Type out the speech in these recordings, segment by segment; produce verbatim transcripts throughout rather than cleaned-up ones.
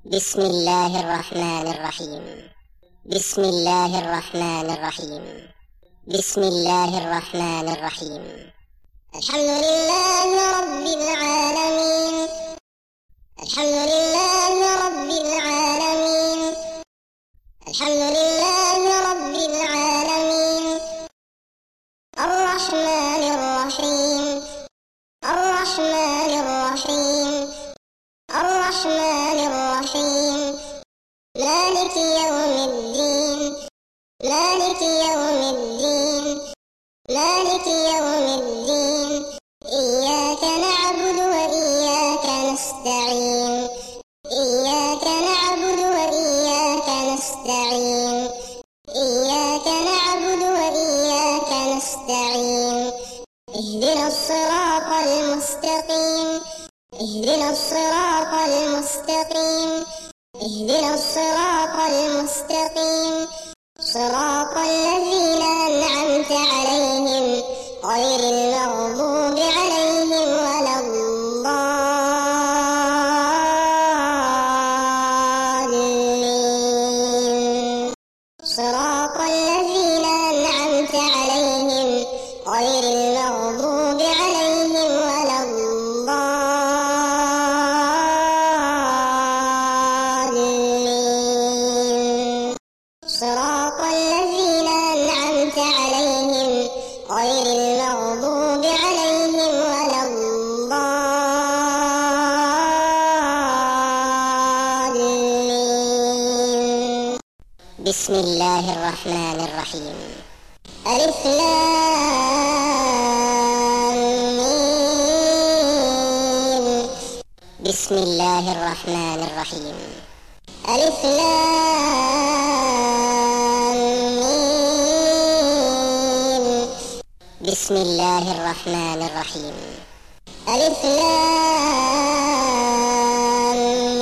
بسم الله الرحمن الرحيم. بسم الله الرحمن الرحيم. بسم الله الرحمن الرحيم. الحمد لله رب العالمين. الحمد لله رب العالمين. الحمد لله رب العالمين. الرحمن الرحيم. الرحمن الرحيم. الرحمن الرحيم. مالك يوم الدين. مالك يوم الدين. مالك يوم الدين. إياك نعبد وإياك نستعين. إياك نعبد وإياك نستعين. إياك نعبد وإياك نستعين. اهدنا الصراط المستقيم. اهدنا الصراط المستقيم. اهدنا الصراط المستقيم. صراط الذين أنعمت عليهم غير المغضوب عليهم ولا الضالين. صراط الذين أنعمت عليهم غير المغضوب عليهم ولا الضالين. صراط الذين أنعمت عليهم غير المغضوب عليهم ولا الضالين. بسم الله الرحمن الرحيم. ألف لام ميم. بسم الله الرحمن الرحيم. ألف لام ميم. بسم الله الرحمن الرحيم. ألف لام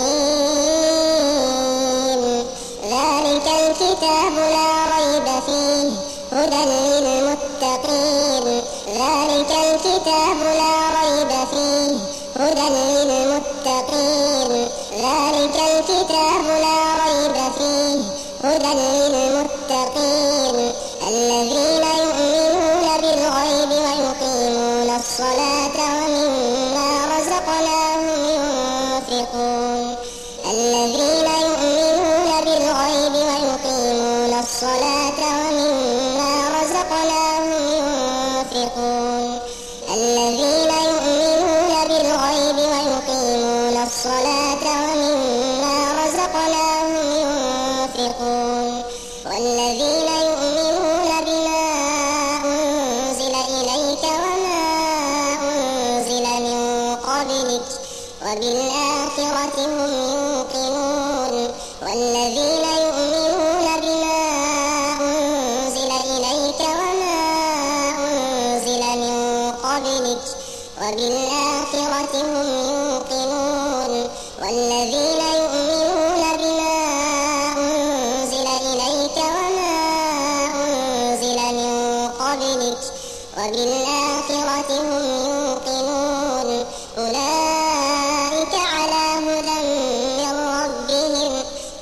ميم. ذلك الكتاب لا ريب فيه هدى للمتقين. ذلك الكتاب لا ريب فيه هدى للمتقين. ذلك الكتاب لا ريب فيه هدى للمتقين الذين يؤمنون بالغيب ويقيمون الصلاة ومما رزقناهم ينفقون. الذين يؤمنون بالغيب ويقيمون الصلاة ومما رزقناهم ينفقون. الذين يؤمنون بالغيب ويقيمون الصلاة ومما رزقناهم ينفقون. والذين يؤمنون بما أنزل إليك وما أنزل من قبلك وبالآخرة هم يوقنون. والذين يؤمنون بما أنزل إليك وما أنزل من قبلك وبالآخرة هم يوقنون. والذين يؤمنون بما أنزل إليك وما أنزل من قبلك وبالآخرة هم يوقنون. أولئك على هدى من ربهم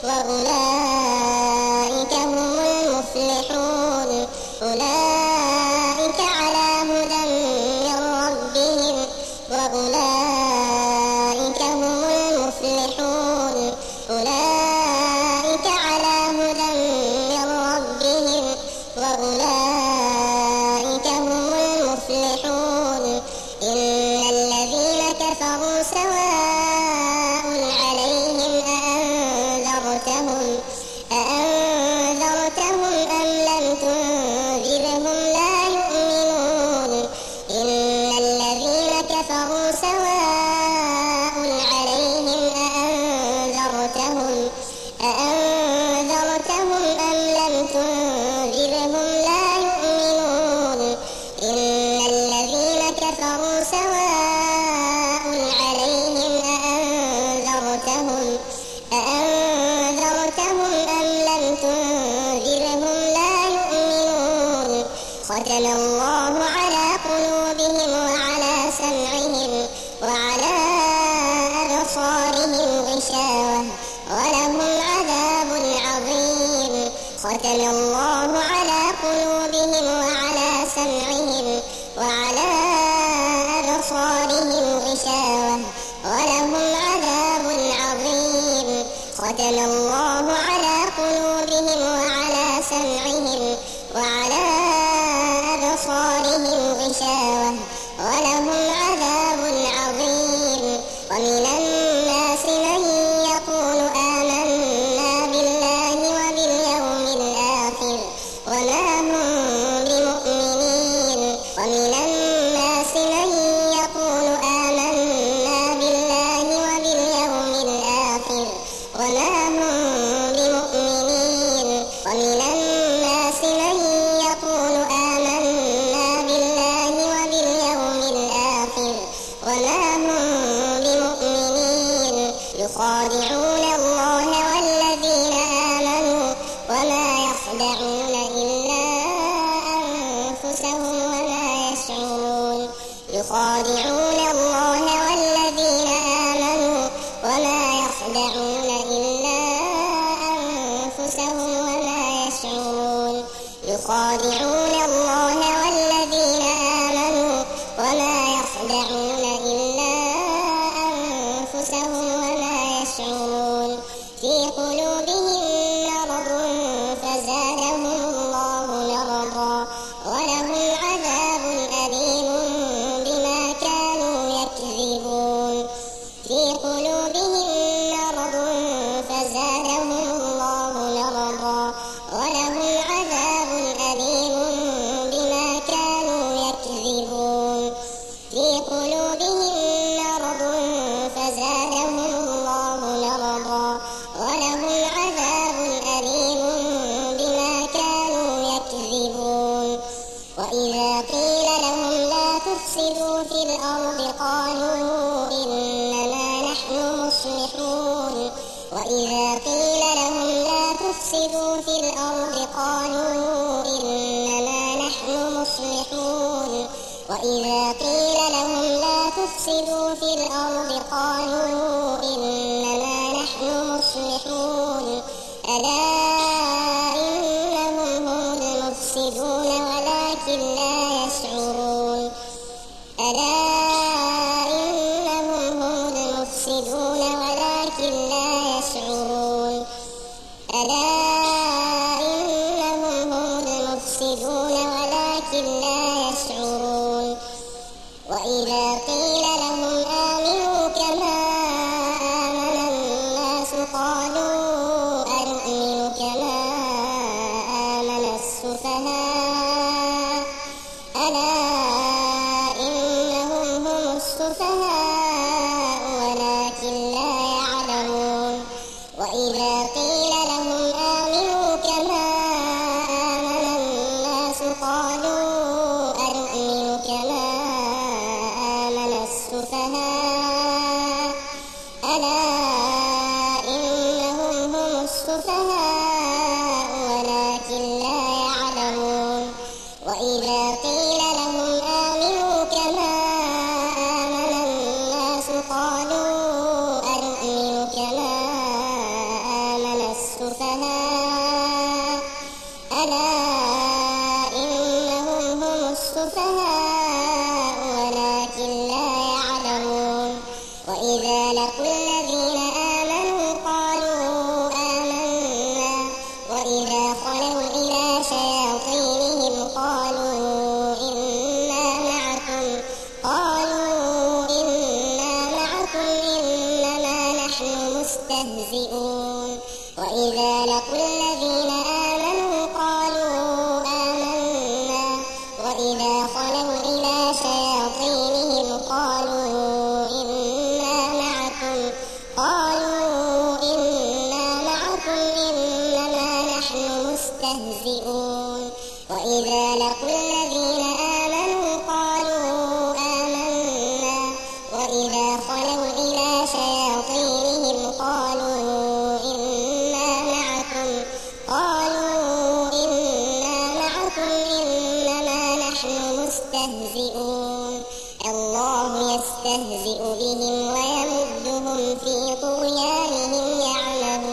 وأولئك هم المفلحون. أولئك على هدى من ربهم وأولئك هم المفلحون. أولئك على هدى من ربهم وأولئك هم المفلحون. إن الذين كفروا سواء عليهم أأنذرتهم أأنذرتهم أم لم تنذرهم لا يؤمنون. إن الذين كفروا سواء عليهم أأنذرتهم أأنذرتهم أم لم تنذرهم لا يؤمنون. إن الذين كفروا سواء عليهم أأنذرتهم أأنذرتهم أم لم تنذرهم لا يؤمنون. ختم الله على قلوبهم وعلى سمعهم وعلى أبصارهم غشاوة ولهم عذاب عظيم. ختم الله على قلوبهم وعلى سمعهم وعلى أبصارهم غشاوة ولهم عذاب عظيم. ختم الله على قلوبهم وعلى سمعهم وعلى أبصارهم غشاوة ولهم عذاب عظيم. ومن الناس من يقول آمنا بالله وباليوم الآخر وما هم بمؤمنين. ومن الناس من يقول آمنا بالله وباليوم الآخر وما هم بمؤمنين. ومن الناس من يقول آمنا بالله وباليوم الآخر وما هم بمؤمنين. يخادعون الله والذين آمنوا وما يخدعون إلا أنفسهم وما يشعرون. يخادعون الله والذين آمنوا وما يخدعون إلا أنفسهم وما يشعرون. يخادعون الله والذين آمنوا وما يخدعون إلا أنفسهم وما يشعرون. في قلوبهم مرض فزادهم الله مرضا ولهم عذاب أليم بما كانوا يكذبون. في قلوبهم مرض فزادهم الله مرضا ولهم عذاب أليم بما كانوا يكذبون. في قلوبهم مرض فزادهم الله مرضا ولهم عذاب أليم بما كانوا يكذبون. وإذا قيل لهم لا تفسدوا في الأرض قالوا إنما نحن مصلحون. وإذا قيل لهم لا تفسدوا في الأرض قالوا إنما نحن مصلحون. وإذا قيل لهم لا تفسدوا في الأرض قالوا إنما نحن مصلحون. ألا إنهم هم المفسدون ولكن لا يشعرون. ألا إنهم هم المفسدون ولكن لا يشعرون. ألا إنهم هم المفسدون ولكن لا يشعرون. وإذا قيل لهم آمنوا كما آمن الناس قالوا أنؤمن كما آمن السفهاء. ألا إنهم هم السفهاء ولكن لا يعلمون. وإذا قيل لهم آمنوا كما آمن الناس قالوا أنؤمن كما آمن السفهاء. ألا إنهم هم السفهاء ولكن لا يعلمون. وإذا قيل لهم آمنوا كما آمن الناس قالوا أنؤمن كما آمن السفهاء. ألا إنهم هم السفهاء ولكن لا يعلمون. وإذا لقوا الذين آمنوا قالوا آمنا وإذا خلوا إلى شياطينهم قالوا إنا معكم قالوا إنا معكم إنما نحن مستهزئون. وإذا لقوا الذين آمنوا قالوا آمنا وإذا خلوا إلى شياطينهم قالوا إنا معكم قالوا إنا معكم إنما نحن مستهزئون. وإذا لقوا الذين آمنوا قالوا آمنا وإذا خلوا إلى شياطينهم قالوا إنا معكم قالوا إنا معكم إنما نحن مستهزئون. الله يستهزئ بهم ويمدهم في طغيانهم يعمهون.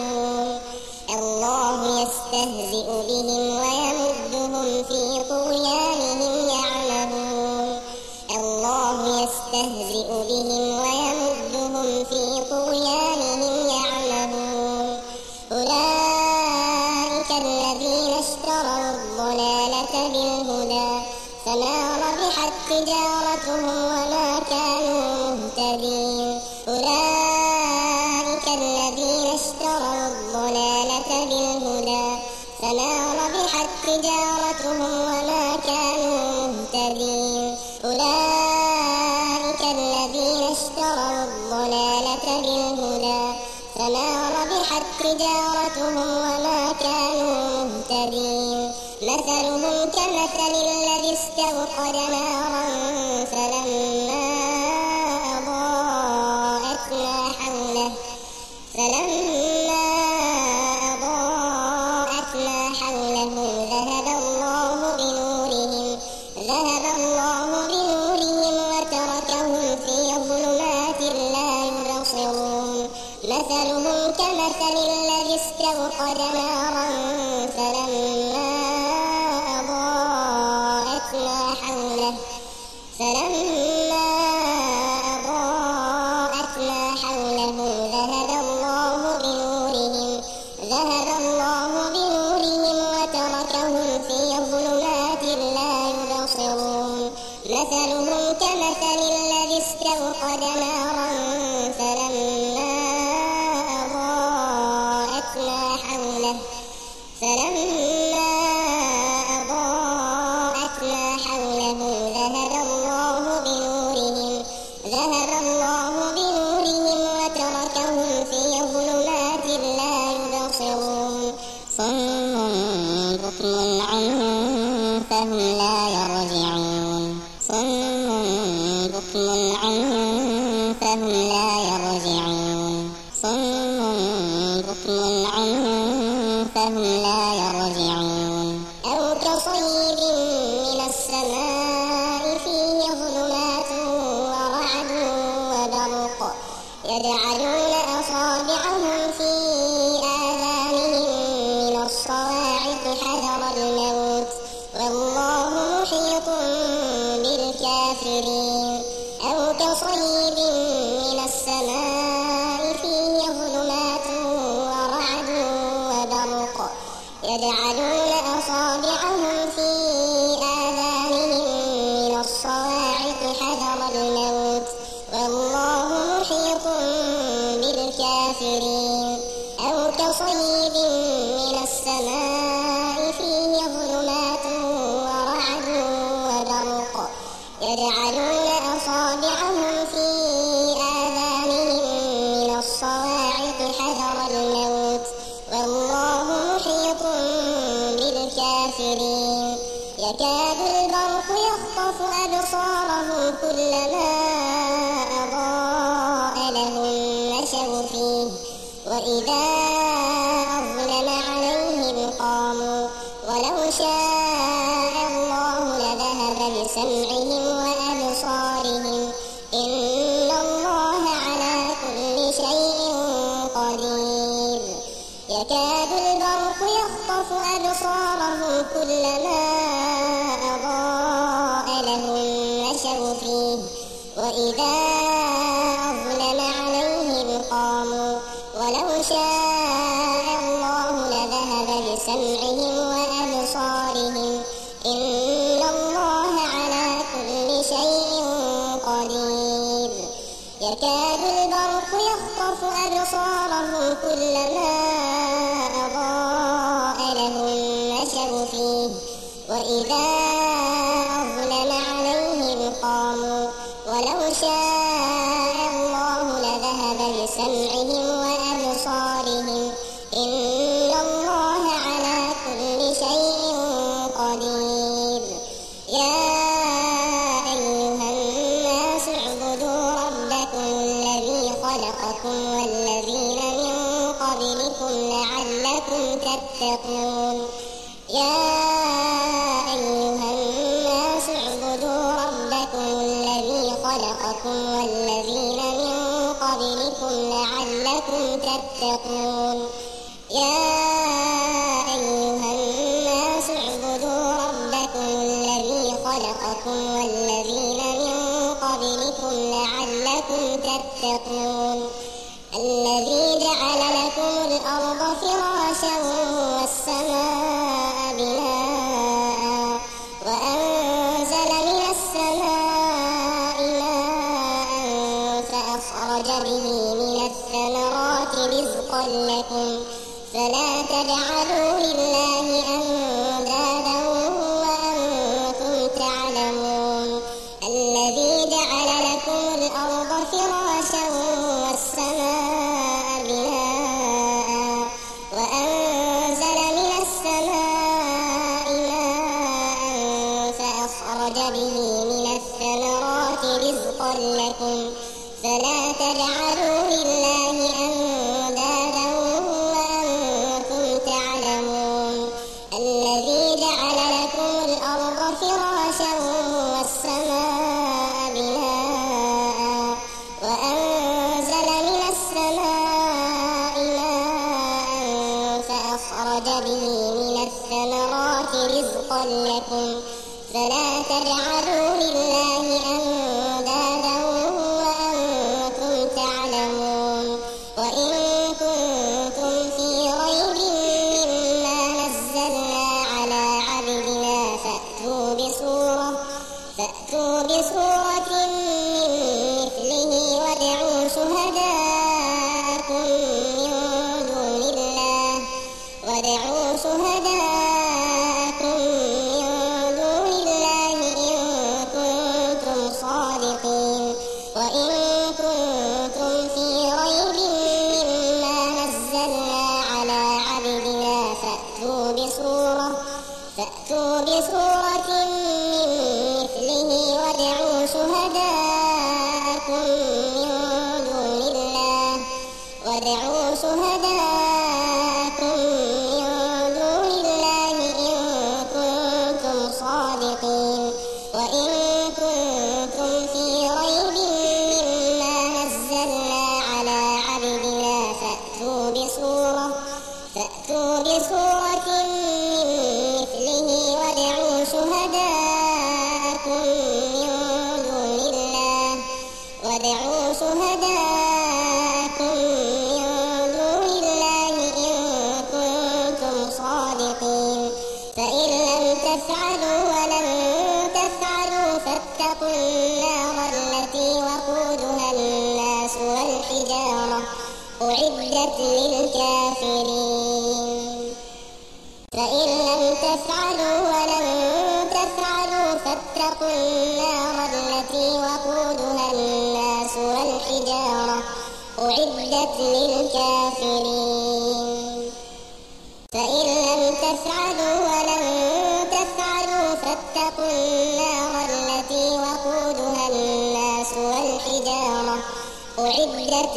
يستهزئ بهم ويمدهم في طغيانهم يعمهون الله يستهزئ بهم ويمدهم في طغيانهم يعمهون أولئك الذين اشتروا الضلالة بالهدى فما ربحت تجارتهم وما كانوا مهتدين أولئك الذين اشتروا الضلالة بالهدى فما ربحت تجارتهم وما كانوا مهتدين أولئك الذين اشتروا الضلالة بالهدى فما ربحت تجارتهم وما كانوا مهتدين مثلهم كمثل الذي استوقد نارا فلما أضاءت ما حوله فلما أضاءت ما حوله ذهب الله بنورهم ذهب الله بنورهم وتركهم في ظلمات لا يبصرون مثلهم كمثل الذي استوقد نارا فلما أضاءت ما حوله فلما أضاءت ما حوله ذهب الله بنورهم ذهب الله بنورهم وتركهم في ظلمات لا يبصرون مثلهم كمثل الذي استوقد نارا فلما أضاءت ما حوله فلما أضاءت ما حوله ذهب الله بنورهم ذهب الله بنورهم وتركهم في ظلمات لا يبصرون صم بكم عمي فهم لا يرجعون صم بكم عمي فهم لا يرجعون صم بكم عمي فهم لا يرجعون أو كصيب من السماء فيه ظلمات ورعد وبرق يجعلون أصابعهم في آذانهم من الصواعق حذر الموت والله محيط بالكافرين أو كصيب من السماء فيه ظلمات ورعد وبرق يجعلون أصابعهم في آذانهم من الصواعق حذر الموت والله محيط بالكافرين أو كصيب من السماء فيه ظلمات ورعد وبرق يجعلون أصابعهم في آذانهم من الصواعق حذر الموت والله محيط بالكافرين يكاد البرق يخطف أبصارهم كلما أضاء لهم مشوا فيه وإذا أظلم عليهم قاموا ولو شاء الله لذهب بسمعهم وأبصارهم إن الله على كل شيء قدير يكاد البرق يخطف أبصارهم كلما أضاء لهم مشوا فيه وإذا أظلم عليهم قاموا ولو شاء الله لذهب بسمعهم وأبصارهم إن الله على كل شيء قدير يكاد البرق يخطف أبصارهم كلما أضاء لهم مشوا فيه وإذا أظلم عليهم قاموا ولو شاء الله لذهب بسمعهم وأبصارهم إن الله على كل شيء قدير يا أيها الناس اعبدوا ربكم الذي خلقكم والذين من قبلكم لعلكم تتقون يا أيها الناس اعبدوا ربكم الذي خلقكم والذين من قبلكم لعلكم تتقون يا أيها الأرض فراشا والسماء بناء وأنزل من السماء ماء فأخرج به من الثمرات رزقا لكم فلا تجعلوا لله أندادا وأنتم تعلمون الذي جعل لكم الأرض فراشا والسماء بناء وأنزل من السماء ماء فأخرج به من الثمرات رزقا لكم فلا تجعلوا لله أندادا وأنتم تعلمون الذي جعل لكم الأرض فراشا والسماء بناء وأنزل من السماء ماء فأخرج به من الثمرات رزقا لكم فلا تجعلوا لله أندادا وأنتم تعلمون وإن كنتم في ريب مما نزلنا على عبدنا فأتوا بسورة فأتوا بسورة من مثله وادعوا شهداءكم من دون الله وادعوا شهداءكم من دون الله إن كنتم صادقين وإن كنتم في ريب مما نزلنا على عبدنا فأتوا بسورة فأتوا بسورة من مثله وادعوا شهداءكم من دون الله وادعوا شهداءكم من دون الله إن كنتم صادقين وإن كنتم في ريب مما نزلنا على عبدنا فأتوا بسورة فأتوا بسورة من مثله وادعوا شهداءكم من دون الله وادعوا شهداءكم من دون الله إن كنتم صادقين فإن لم تفعلوا ولن تفعلوا فاتقوا النار التي وقودها الناس والحجارة أعدت للكافرين فإن لم تفعلوا ولن تفعلوا فاتقوا النار التي وقودها الناس والحجارة أعدت للكافرين فإن لم تفعلوا ولن تفعلوا فاتقوا النار التي وقودها الناس والحجارة أعدت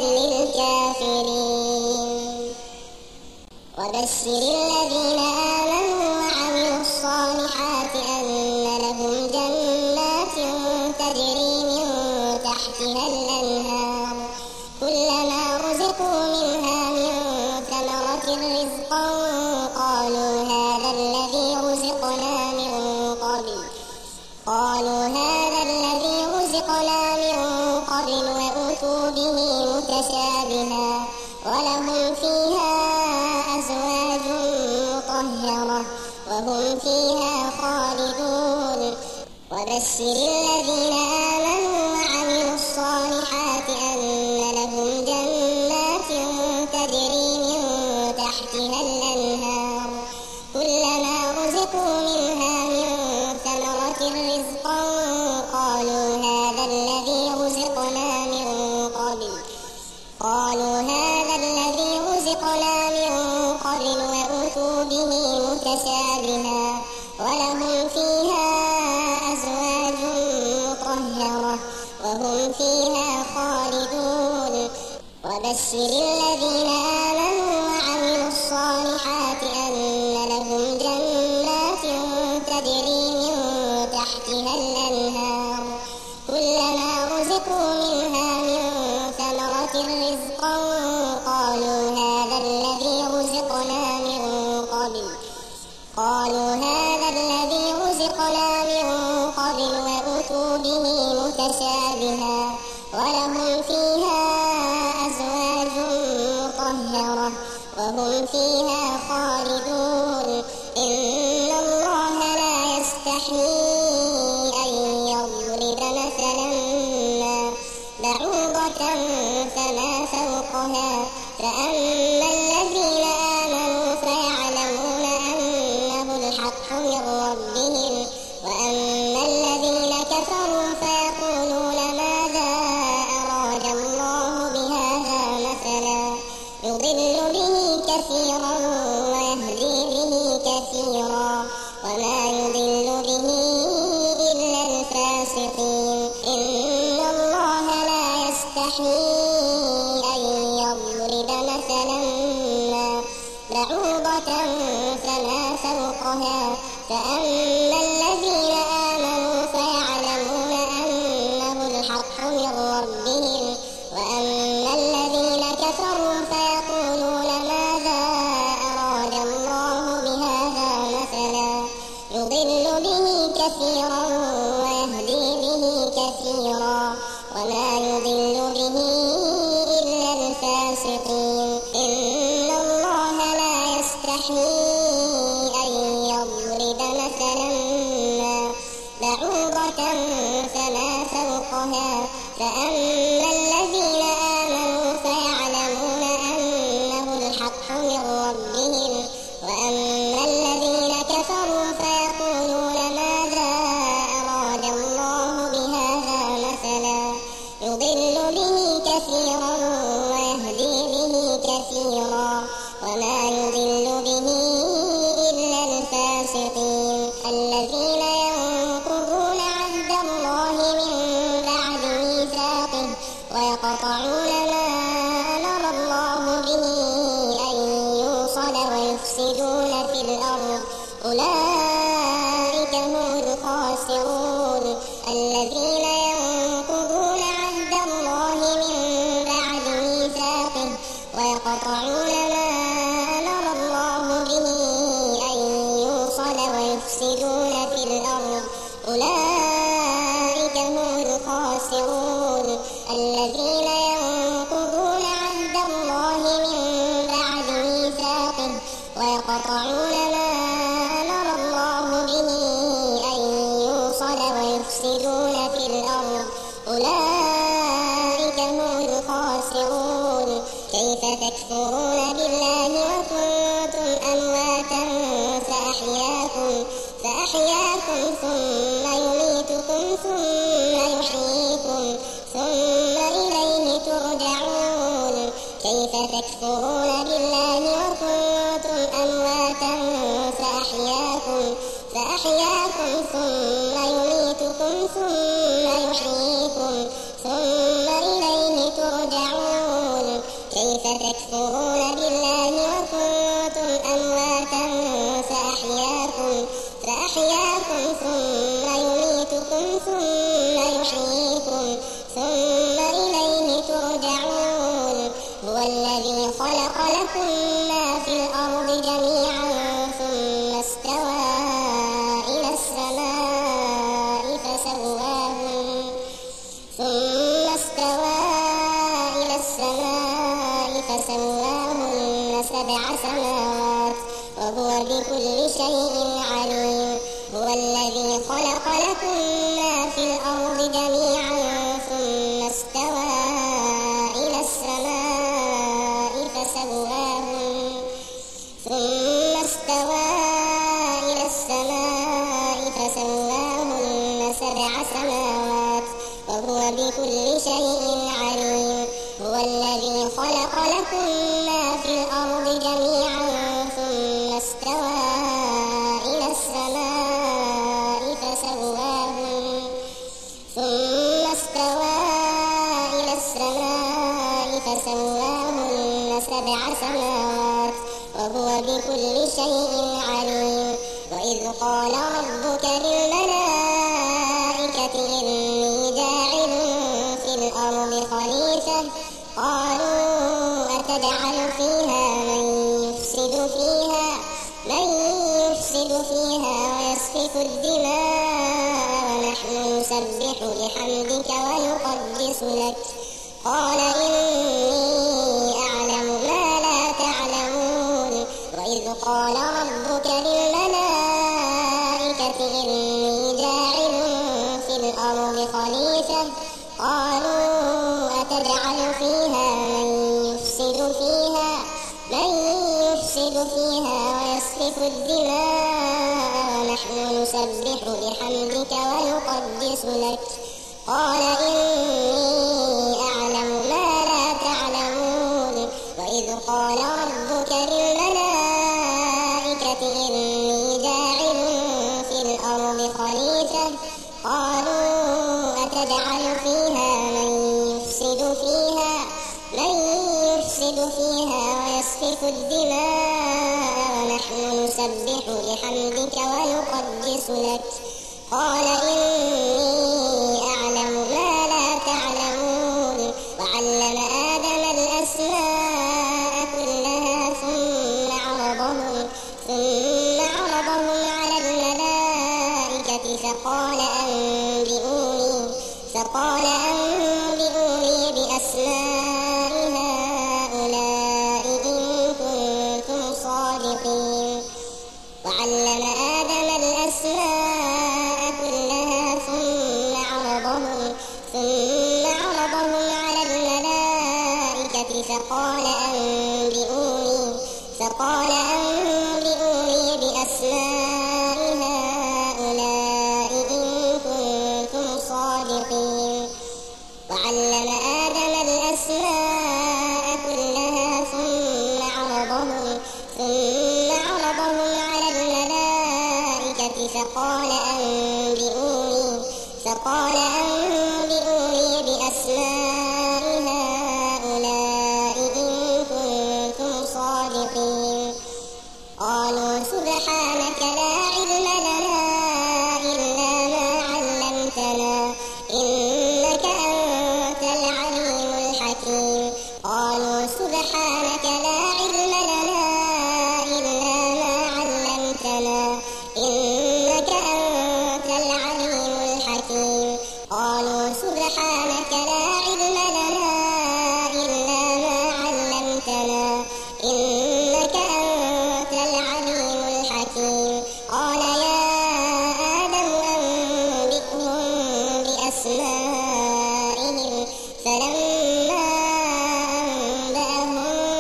للكافرين وبشر الذين آمنوا وعملوا الصالحات أن لهم جنات تجري من تحتها الأنهار كلما رزقوا منها من ثمرة رزقا قالوا هذا الذي رزقنا من قبل قالوا هذا الذي رزقنا من قبل وأتوا به متشابها ولهم فيها أزواج مطهرة وهم فيها خالدون وبشر الذين آمنوا وعملوا الصالحات أن لهم جنات تجري من تحتها الأنهار كلما رزقوا منها من ثمرة رزقا قالوا هذا الذي رزقنا من قبل قالوا هذا الذي رزقنا من قبل وأتوا به متشابها ولهم فيها أزواج مطهرة وهم فيها خالدون وبشر الذين آمنوا وعملوا الصالحات أن لهم جنات تجري من تحتها الأنهار كلما رزقوا منها من ثمرة رزقا قالوا هذا الذي رزقنا من قبل قالوا هذا الذي رزقنا من قبل وأتوا به متشابها ولهم فيها أزواج مطهرة وهم فيها خالدون إن الله لا يستحيي أن يضرب مثلا ما بعوضة فما فوقها فأما الذين آمنوا فيعلمون أنه الحق من ربهم وأما الذين كفروا فيقولون ماذا أراد الله بهذا مثلا يضل به كثيرا ويهدي به كثيرا وما يضل به إلا الفاسقين إن الله لا يستحيي أن يضرب مثلا ما بعوضة فما فوقها فأما الذين آمنوا فيعلمون أنه الحق من ربهم وأما الذين كفروا فيقولون ماذا أراد الله بهذا مثلا يضل به كثيرا ويهدي به كثيرا وما يضل به إلا الفاسقين إن الله لا يستحيي أن يضرب مثلا ما بعوضة فما فوقها فأما الذين آمنوا فيعلمون أنه الحق من ربهم وأما الذين كفروا فيقولون ماذا أراد الله بهذا مثلا يضل به كثيرا ويهدي به كثيرا وما يضل به إلا الفاسقين الذين ينقضون عهد الله من بعد ميثاقه ويقطعون ما أمر الله به أن يوصل ويفسدون في الأرض أولئك هم الخاسرون الذين ينقضون عهد الله من بعد ميثاقه ويقطعون ما أمر الله به أن يوصل ويفسدون في الأرض أولئك هم الخاسرون الذين ينقضون عهد الله من بعد ميثاقه ويقطعون ما أمر الله به أن يوصل ويفسدون في الأرض أولئك هم الخاسرون كيف تكفرون بالله وكنتم أمواتا فأحياكم فأحياكم ثم يميتكم ثم يحييكم ثم إليه ترجعون كيف تكفرون بالله وكنتم أمواتا فأحياكم فأحياكم ثم يميتكم ثم يحييكم ثم إليه ترجعون كيف تكفرون بالله وكنتم أمواتا فأحياكم فأحياكم ثم يميتكم ثم يحييكم ثم إليه ترجعون هو الذي خلق لكم ما في الأرض جميعا ثم استوى إلى السماء فسواهن ثم استوى إلى السماء فسواهن سبع سماوات وهو بكل شيء عليم هو الذي خلق لكم ما في الأرض جميعا ثم استوى إلى السماء فسواهن ثم استوى إلى السماء فسواهن سبع سماوات وهو بكل شيء عليم هو الذي خلق لكم ما في الأرض جميعا ثم استوى إلى السماء فسواهن ثم استوى إلى السماء فسواهن سبع سماوات وهو بكل شيء عليم وإذ قال ربك للملائكة إني جاعل في الأرض خليفة قالوا أتجعل فيها من يفسد فيها من يفسد فيها ويسفك الدماء ونحن نسبح بحمدك ونقدس لك قال إني أعلم ما لا تعلمون قال ربك للملائكة إني جاعل في الأرض خليفة قالوا أتجعل فيها من يفسد فيها من يفسد فيها ويسفك الدماء ونحن نسبح بحمدك ونقدس لك قال إني أعلم ما لا تعلمون وإذ قال ربك للملائكة إني جاعل في الأرض خليفة قالوا أتجعل فيها من يفسد فيها من يفسد فيها ويسفك الدماء ونحن نسبح بحمدك ونقدس لك قال إني أعلم ما لا تعلمون وعلم آدم الأسماء كلها ثم عرضهم ثم عرضهم على الملائكة فقال أنبئوني فقال أنبئوني بأسماء هؤلاء إن كنتم صادقين وعلم آدم الأسماء كلها ثم عرضهم ثم عرضهم على الملائكة فقال أنبئوني فقال أنبئوني بأسماء هؤلاء إن كنتم صادقين وعلم آدم الأسماء كلها ثم عرضهم ثم عرضهم على الملائكة فقال أنبئوني فقال أنبئوني بأسماء هؤلاء إن كنتم صادقين قالوا سبحانك لا علم لنا إلا ما علمتنا إنك أنت العليم الحكيم قالوا سبحانك لا علم لنا إلا ما علمتنا إنك أنت العليم الحكيم قالوا سبحانك لا علم لنا إلا ما علمتنا إنك أنت العليم الحكيم قال يا آدم أنبئهم بأسمائهم فلما أنبأهم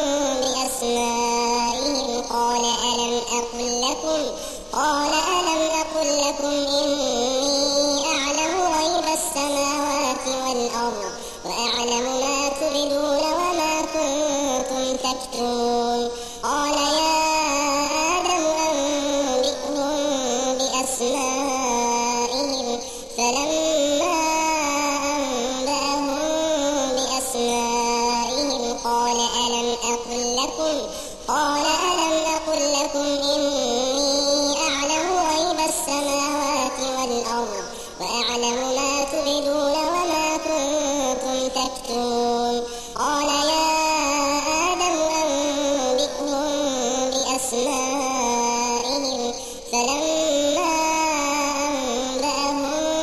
بأسمائهم قال ألم أقل لكم قال ألم أقل لكم إني أعلم غيب السماوات والأرض وأعلم ما تبدون وما كنتم تكتمون قال يا آدم أنبئهم بأسمائهم فلما أنبأهم بأسمائهم قال ألم أقل لكم قال ألم أقل لكم إني أعلم غيب السماوات والأرض وأعلم ما تبدون وما كنتم تكتمون قال يا آدم أنبئهم بأسمائهم فلما أنبأهم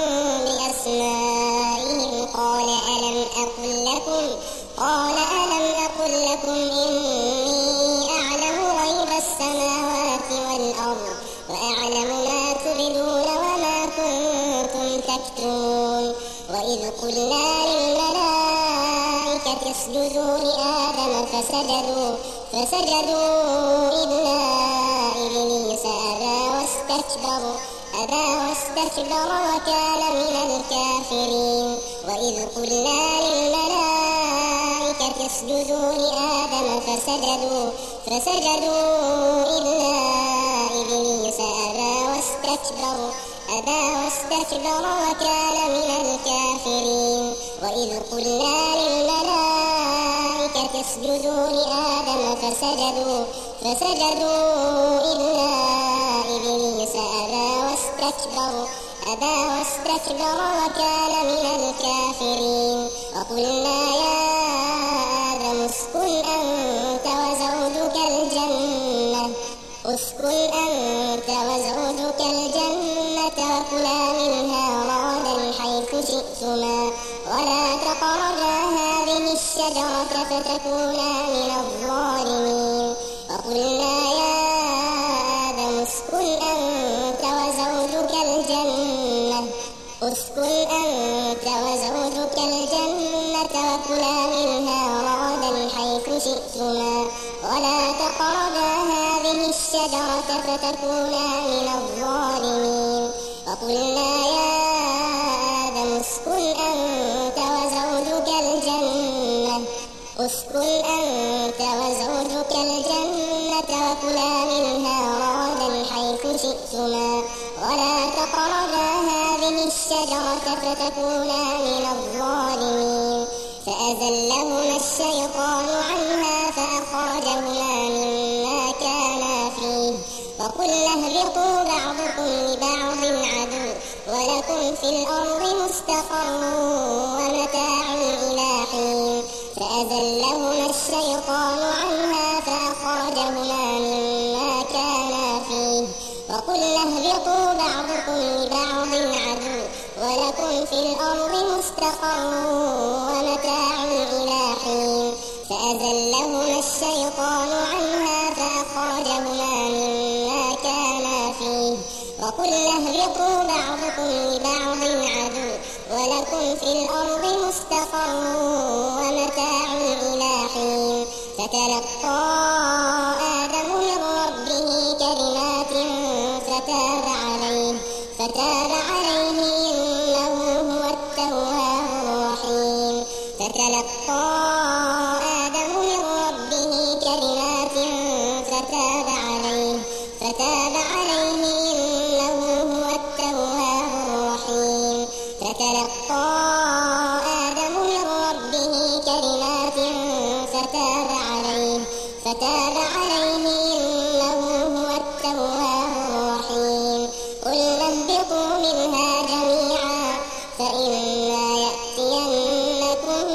بأسمائهم قال ألم أقل لكم قال ألم أقل لكم إني أعلم غيب السماوات والأرض وأعلم ما تبدون وما كنتم تكتمون وإذ قلنا للملائكة اسجدوا لآدم فسجدوا فسجدوا إلا إبليس أبى واستكبر أبى واستكبر وكان من الكافرين وإذ قلنا للملائكة اسجدوا لآدم فسجدوا فسجدوا إلا إبليس أبى واستكبر أبى واستكبر وكان من الكافرين وإذ قلنا للملائكة اسجدوا لآدم فسجدوا فسجدوا إلا إبليس أبى واستكبر أبى واستكبر وكان من الكافرين وقلنا يا آدم اسكن أنت وزوجك الجنة اسكن أنت وزوجك الجنة وكلا منها رغدا حيث شئتما ولا تقربا هذه الشجرة فتكونا من الظالمين وقلنا يا الشجرة فتكونا من الظالمين. وقلنا يا آدم اسكن أنت وزوجك الجنة اسكن أنت وزوجك الجنة وكلا منها رغدا حيث شئتما ولا تقربا هذه الشجرة فتكونا من الظالمين. فأزلهما الشيطان عنها فأخرجهما مما كانا فيه. وقلنا اهبطوا بعضكم لبعض عدو ولكم في الأرض مستقر ومتاع إلى حين. فأزلهما الشيطان عنها فأخرجهما مما كانا فيه. وقلنا اهبطوا بعضكم لبعض عدو ولكم في الأرض مستقر ومتاع إلى حين. فأزلهما الشيطان عنها فأخرجهما مما كانا فيه. وقلنا اهبطوا بعضكم لبعض عدو ولكم في الأرض مستقر ومتاع إلى حين. فتلقى آدم من ربه كلمات فتاب عليه فتاب عليه إنه هو التواب الرحيم. فتلقى آدم من ربه كلمات فتاب عليه فتاب عليه إنه هو التواب الرحيم. فتلقى آدم من ربه كلمات فتاب عليه فتاب عليه إنه هو التواب الرحيم. قلنا اهبطوا منها جميعا فإما يأتينكم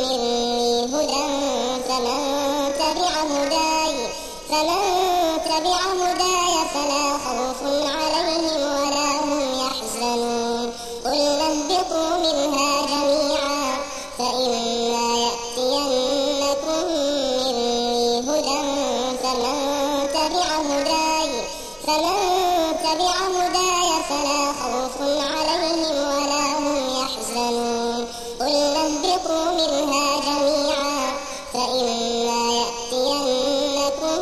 مني هدى فمن تبع هداي فمن تبع هداي فلا خوف عليهم ولا هم يحزنون. قلنا اهبطوا منها جميعا فإما يأتينكم مني هدى فمن تبع هداي فمن تبع هداي فلا خوف عليهم ولا هم يحزنون. قلنا اهبطوا منها جميعا فإما يأتينكم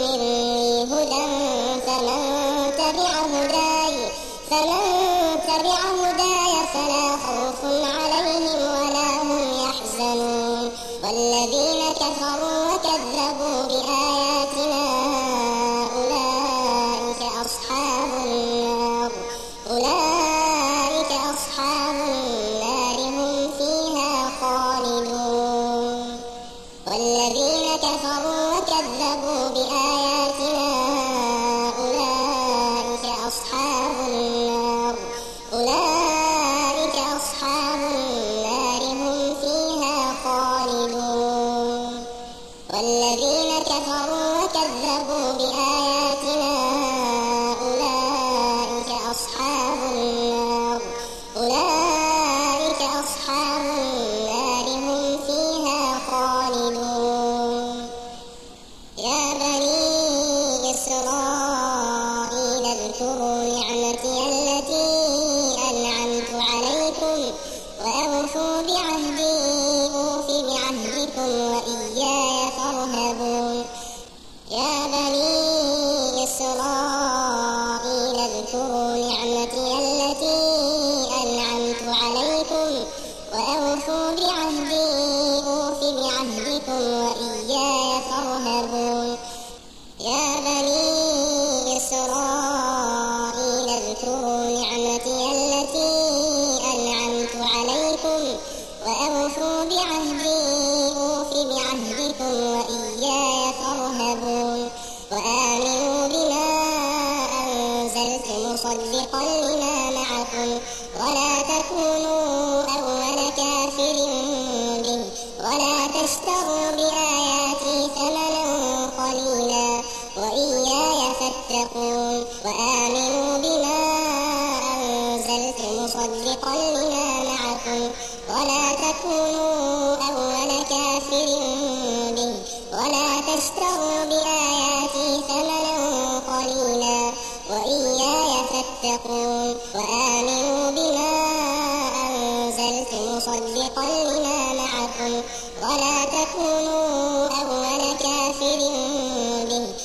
مني هدى فمن تبع هداي فمن تبع هداي فلا خوف عليهم ولا هم يحزنون. والذين كفروا وكذبوا بآياتنا أولئك أصحاب النار أولئك أصحاب النار هم فيها خالدون. والذين كفروا وكذبوا بآياتنا أولئك أصحاب النار أولئك أصحاب النار هم فيها خالدون. والذين كفروا وكذبوا بآياتنا أولئك أصحاب النار أولئك أصحاب النار هم فيها خالدون. يا بني إسرائيل اذكروا نعمتي التي أنعمت عليكم وأوفوا بعهدي أوف بعهدكم وإياي فارهبون. يا بني إسرائيل اذكروا نعمتي التي أنعمت عليكم وأوفوا بعهدي أوف بعهدكم وإياي فارهبون. يا بني إسرائيل اذكروا نعمتي التي أنعمت عليكم وأوفوا بعهدي أوف بعهدكم وإياي فارهبون. وآمنوا بما أنزلت مصدقا لما معكم ولا تكونوا أول كافر به ولا تشتروا بآياتي ثمنا قليلا وإياي فاتقون. وآمنوا بما أنزلت مصدقا لما معكم ولا تكونوا أول كافر به ولا تشتروا بآياتي ثمنا قليلا وإياي فاتقون. وآمنوا بما أنزلت مصدقا لما معكم ولا تكونوا أول كافر به ولا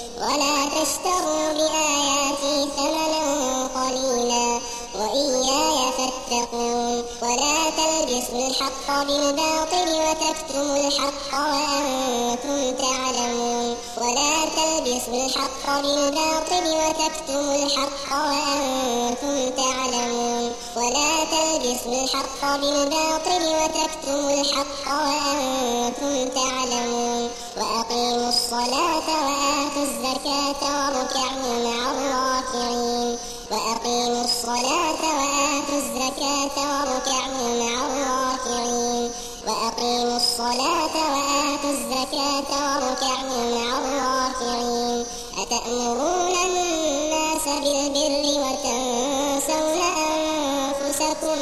ولا تشتروا بآياتي ثمنا قليلا وإياي فاتقون ولا تلبسوا الحق بالباطل وتكتموا الحق وأنتم تعلمون ولا تلبسوا الحق بالباطل وتكتموا الحق وأنتم تعلمون ولا تلبسوا الحق بالباطل وتكتموا الحق وأنتم تعلمون وأقيموا الصلاة وآتوا الزكاة واركعوا مع الراكعين وأقيموا الصلاة وآتوا الزكاة واركعوا مع الراكعين وأقيموا الصلاة وآتوا الزكاة واركعوا مع الراكعين أتأمرون الناس بالبر وتنسون أنفسكم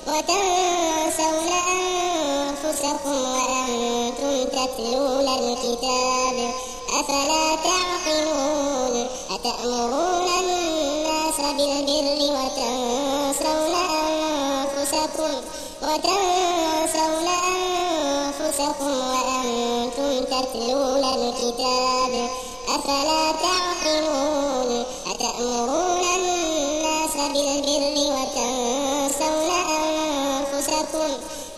وتنسون أنفسكم وأنتم تتلون الكتاب أفلا تعقلون أتأمرون الناس بالبر وتنسون أنفسكم وتنسون أنفسكم وأنتم تتلون الكتاب أفلا تعقلون أتأمرون الناس بالبر وتنسون أنفسكم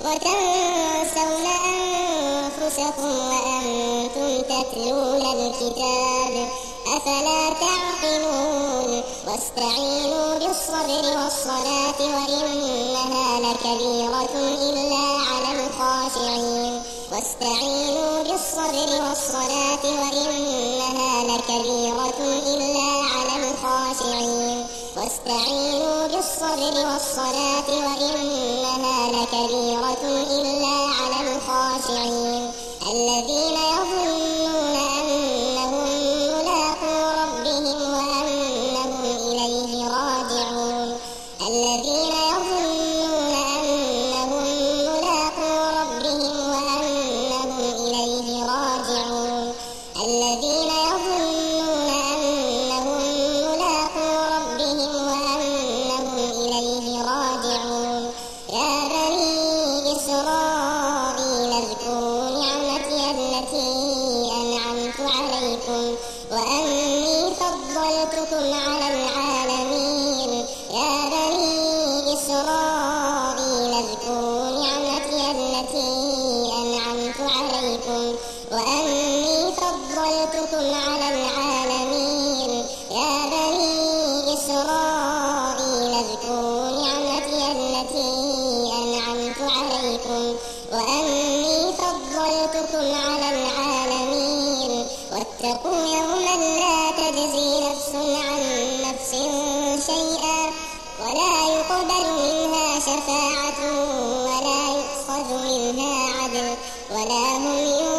وتنسون أنفسكم وأنتم تتلون الكتاب أفلا تعقلون واستعينوا بالصبر والصلاة وإنها لكبيرة إلا على الخاشعين واستعينوا بالصبر والصلاة وإنها لكبيرة إلا على الخاشعين واستعينوا بالصبر والصلاة وإنها لكبيرة إلا على الخاشعين الذين يظنون أنهم ملاقو ربهم وأنهم إليه راجعون الذين يظنون أنهم ملاقو ربهم وأنهم إليه راجعون الذين يظنون أنهم ملاقو ربهم وأنهم إليه راجعون يا بني إسرائيل اذكروا نعمتي التي أنعمت عليكم وأني فضلتكم على العالمين يا بني إسرائيل اذكروا نعمتي التي أنعمت عليكم وأني فضلتكم على العالمين يا بني إسرائيل اذكروا نعمتي التي أنعمت عليكم وأني فضلتكم على العالمين واتقوا يوما لا تجزي نفس عن نفس شيئا ولا يقبل منها شفاعة ولا يؤخذ منها عدل ولا هم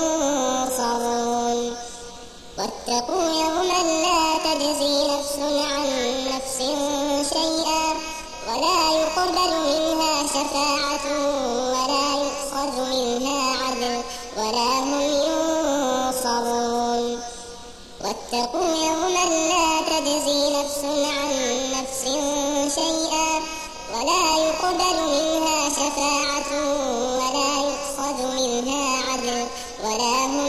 ينصرون واتقوا يوما لا تجزي نفس عن نفس شيئا ولا يقبل منها شفاعة ولا يؤخذ منها عدل ولا هم ينصرون واتقوا يوما لا تجزي نفس عن نفس شيئا ولا يقبل منها شفاعة ولا يؤخذ منها عدل ولا هم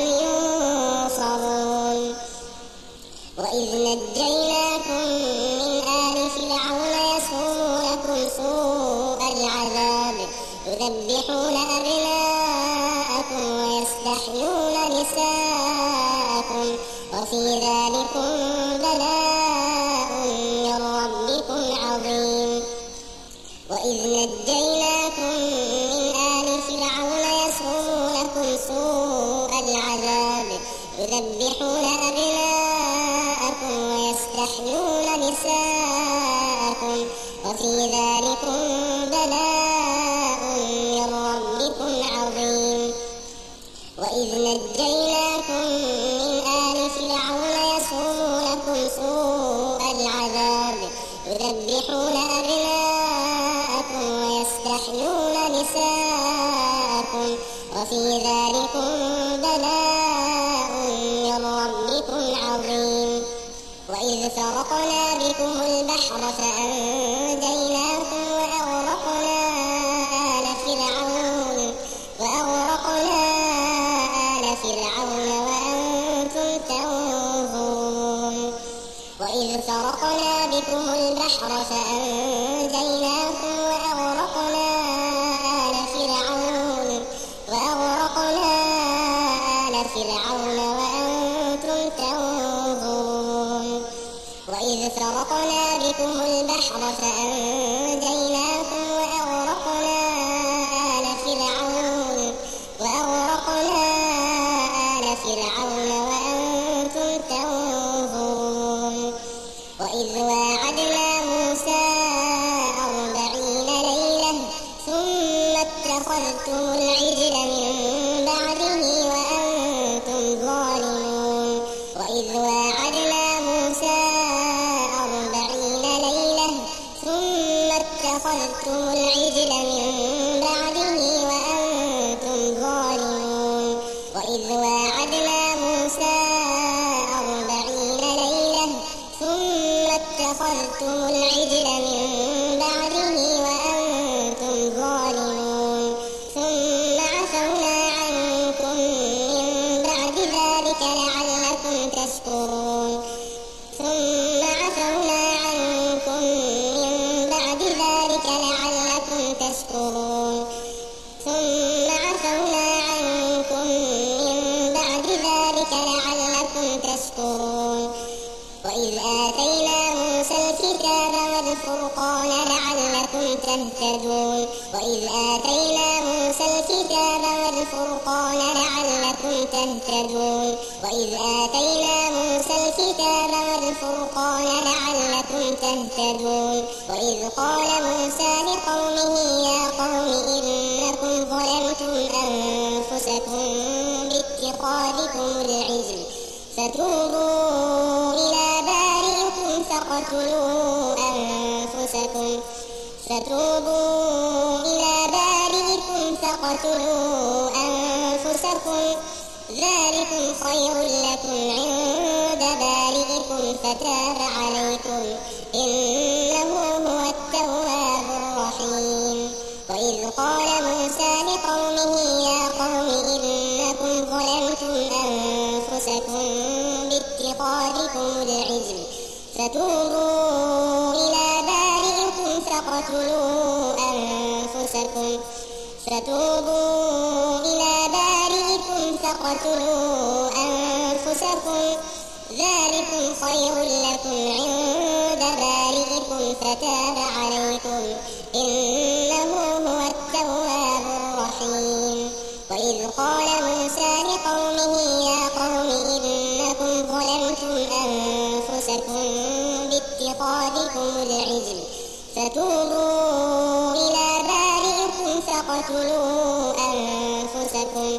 ينصرون وإذ نجيناكم من آل فرعون يسومونكم سوء العذاب يذبحون أبناءكم ويستحيون نساءكم وفي ذلكم بلاء من ربكم عظيم وإذ نجيناكم من آل فرعون يسومونكم سوء العذاب يذبحون أبناءكم ويستحيون نساءكم وفي ذلكم بلاء من ربكم عظيم وإذ نجيناكم من آل فرعون يسومونكم سوء العذاب يذبحون أبناءكم ويستحيون نساءكم وفي ذلكم بلاء من ربكم عظيم وإذ فرقنا بكم البحر فأنجيناكم وأغرقنا آل فرعون وأغرقنا آل فرعون وأنتم تنظرون وإذ فرقنا بكم البحر فأنجيناكم وأغرقنا آل فرعون وأغرقنا آل فرعون وأنتم تنظرون وإذ فرقنا بكم البحر فأنجيناكم وأغرقنا آل فرعون وأغرقنا آل فرعون وأنتم تنظرون وإذ واعدنا موسى أربعين ليلة ثم اتخذتم العجل من بعده وأنتم ظالمون وإذ واعدنا موسى أربعين ليلة ثم اتخذتم العجل من بعده وأنتم ظالمون وإذ واعدنا موسى أربعين ليلة ثم اتخذتم العجل من بعده وأنتم ظالمون ثم عفونا عنكم من بعد ذلك لعلكم تشكرون ثم عفونا عنكم من بعد ذلك لعلكم تشكرون ثم عفونا عنكم من بعد ذلك لعلكم تشكرون وإذ آتينا موسى الكتاب والفرقان لعلكم تهتدون وإذ آتينا موسى الكتاب والفرقان لعلكم تهتدون وإذ آتينا موسى الكتاب والفرقان لعلكم تهتدون وإذ قال موسى لقومه يا قوم إنكم ظلمتم أنفسكم باتخاذكم العجل فتوبوا إلى بارئكم فاقتلوا أنفسكم فتوبوا إلى بارئكم فاقتلوا أنفسكم ذلكم خير لكم عند بارئكم فتاب عليكم إنه هو التواب الرحيم وإذ قال موسى لقومه يا قوم إنكم ظلمتم أنفسكم باتخاذكم العجل فتوبوا إلى بارئكم فاقتلوا أنفسكم فتوبوا إلى بارئكم فاقتلوا أنفسكم ذلكم خير لكم عند بارئكم فتاب عليكم إنه هو التواب الرحيم وإذ قال موسى لقومه يا قوم إنكم ظلمتم أنفسكم باتخاذكم العجل فتوبوا إلى بارئكم فاقتلوا أنفسكم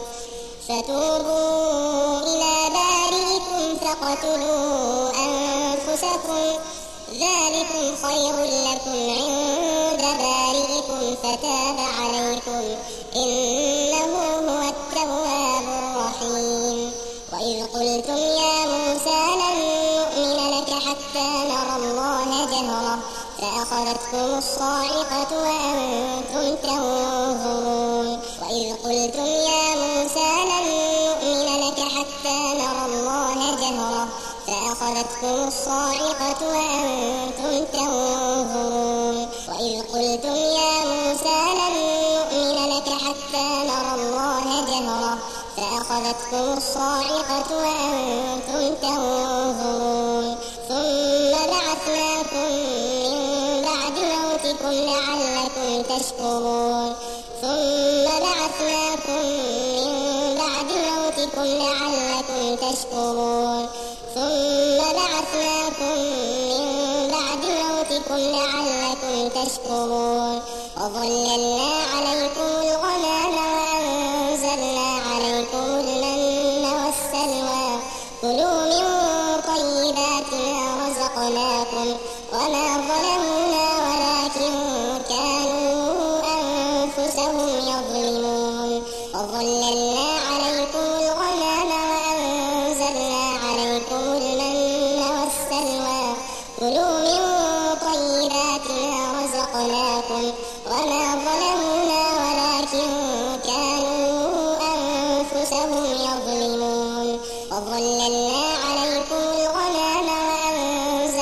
فتوبوا إلى بارئكم فاقتلوا أنفسكم ذلكم خير لكم عند بارئكم فتاب عليكم إنه هو التواب الرحيم وإذ قلتم يا موسى لن نؤمن لك حتى نرى الله جهرة فأخذتكم الصاعقة وأنتم تنظرون وإذ قلتم يا موسى لن نؤمن لك حتى نرى الله جهرة فأخذتكم الصاعقة وأنتم تنظرون وإذ قلتم يا موسى لن نؤمن لك حتى نرى الله جهرة فأخذتكم الصاعقة وأنتم تنظرون ثم بعثناكم من بعد موتكم لعلكم تشكرون ثم بعثناكم من بعد موتكم لعلكم تشكرون ثم بعثناكم من بعد موتكم لعلكم تشكرون وظللنا عليكم الغمام وأنزلنا عليكم المن والسلوى كلوا من طيبات ما رزقناكم وما ظلمونا ولكن كانوا أنفسهم يظلمون وظللنا عليكم الغمام وأنزلنا عليكم المن والسلوى كلوا من طيبات ما رزقناكم وما ظلمونا ولكن كانوا أنفسهم يظلمون وظللنا عليكم الغمام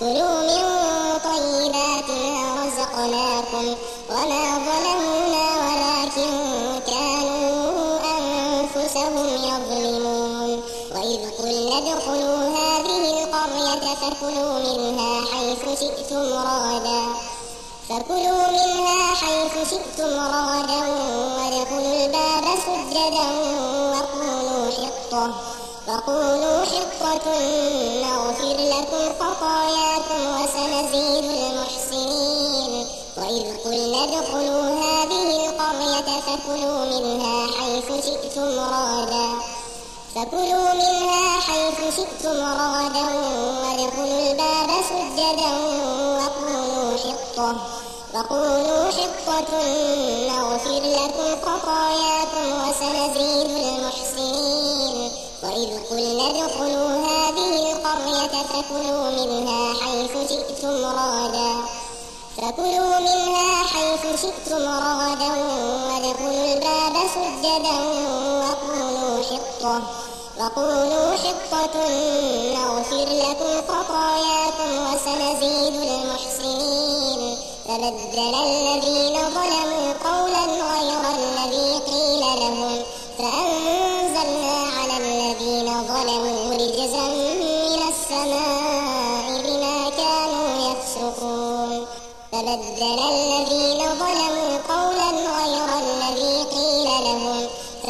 كلوا من طيبات ما رزقناكم وما ظلمونا ولكن كانوا أنفسهم يظلمون وإذ قلنا ادخلوا هذه القرية فكلوا منها حيث شئتم رغدا فكلوا منها حيث شئتم رغدا وادخلوا الباب سجدا وقولوا حطة وقولوا حطة نغفر لكم خطاياكم وسنزيد المحسنين وإذ قلنا ادخلوا هذه القرية فكلوا منها حيث شئتم رغدا فكلوا منها حيث شئتم رغدا وادخلوا الباب سجدا وقولوا حطة وقولوا حطة نغفر لكم خطاياكم وسنزيد المحسنين وإذ قلنا ادخلوا هذه القرية فكلوا منها حيث شئتم رغدا فكلوا منها حيث شئتم رغدا وادخلوا الباب سجدا وقولوا حطة وقولوا حطة نغفر لكم خطاياكم وسنزيد المحسنين فبدل الذين ظلموا قولا غير الذي قيل لهم فأنزلنا على الذين ظلموا رجزا من السماء بما كانوا يفسقون فبدل الذين ظلموا قولا غير الذي قيل لهم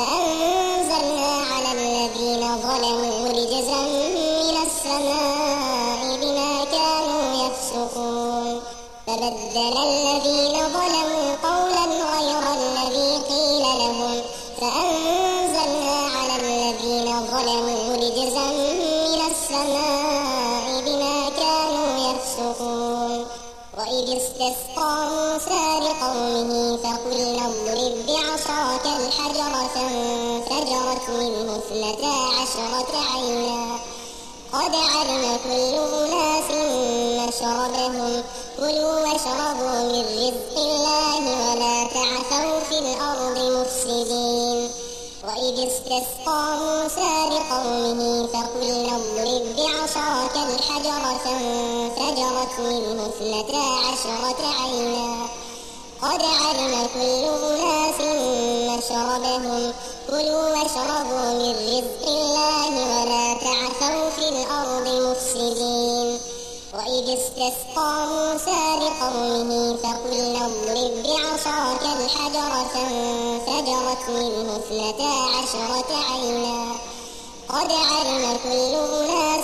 فأنزلنا على الذين ظلموا رجزا من السماء بما كانوا يفسقون فبدل الذين ظلموا قولا غير الذي قيل لهم فأنزلنا على الذين ظلموا رجزا من السماء بما كانوا يفسقون وإذ استسقى موسى لقومه فقلنا اضرب بعصاك الحجر فانفجرت منه اثنتا عشرة عينا قد علم كل أناس مشربهم كلوا واشربوا من رزق الله ولا تعثوا في الأرض مفسدين وإذ استسقى موسى لقومه فقلنا اضرب بعصاك الحجر فانفجرت منه اثنتا عشرة عينا قد علم كل أناس مشربهم كلوا واشربوا من رزق الله ولا تعثوا في الأرض مفسدين وإذ استسقى موسى لقومه فقلنا اضرب بعصاك الحجر فانفجرت منه اثنتا عشرة عينا قد علم كل أناس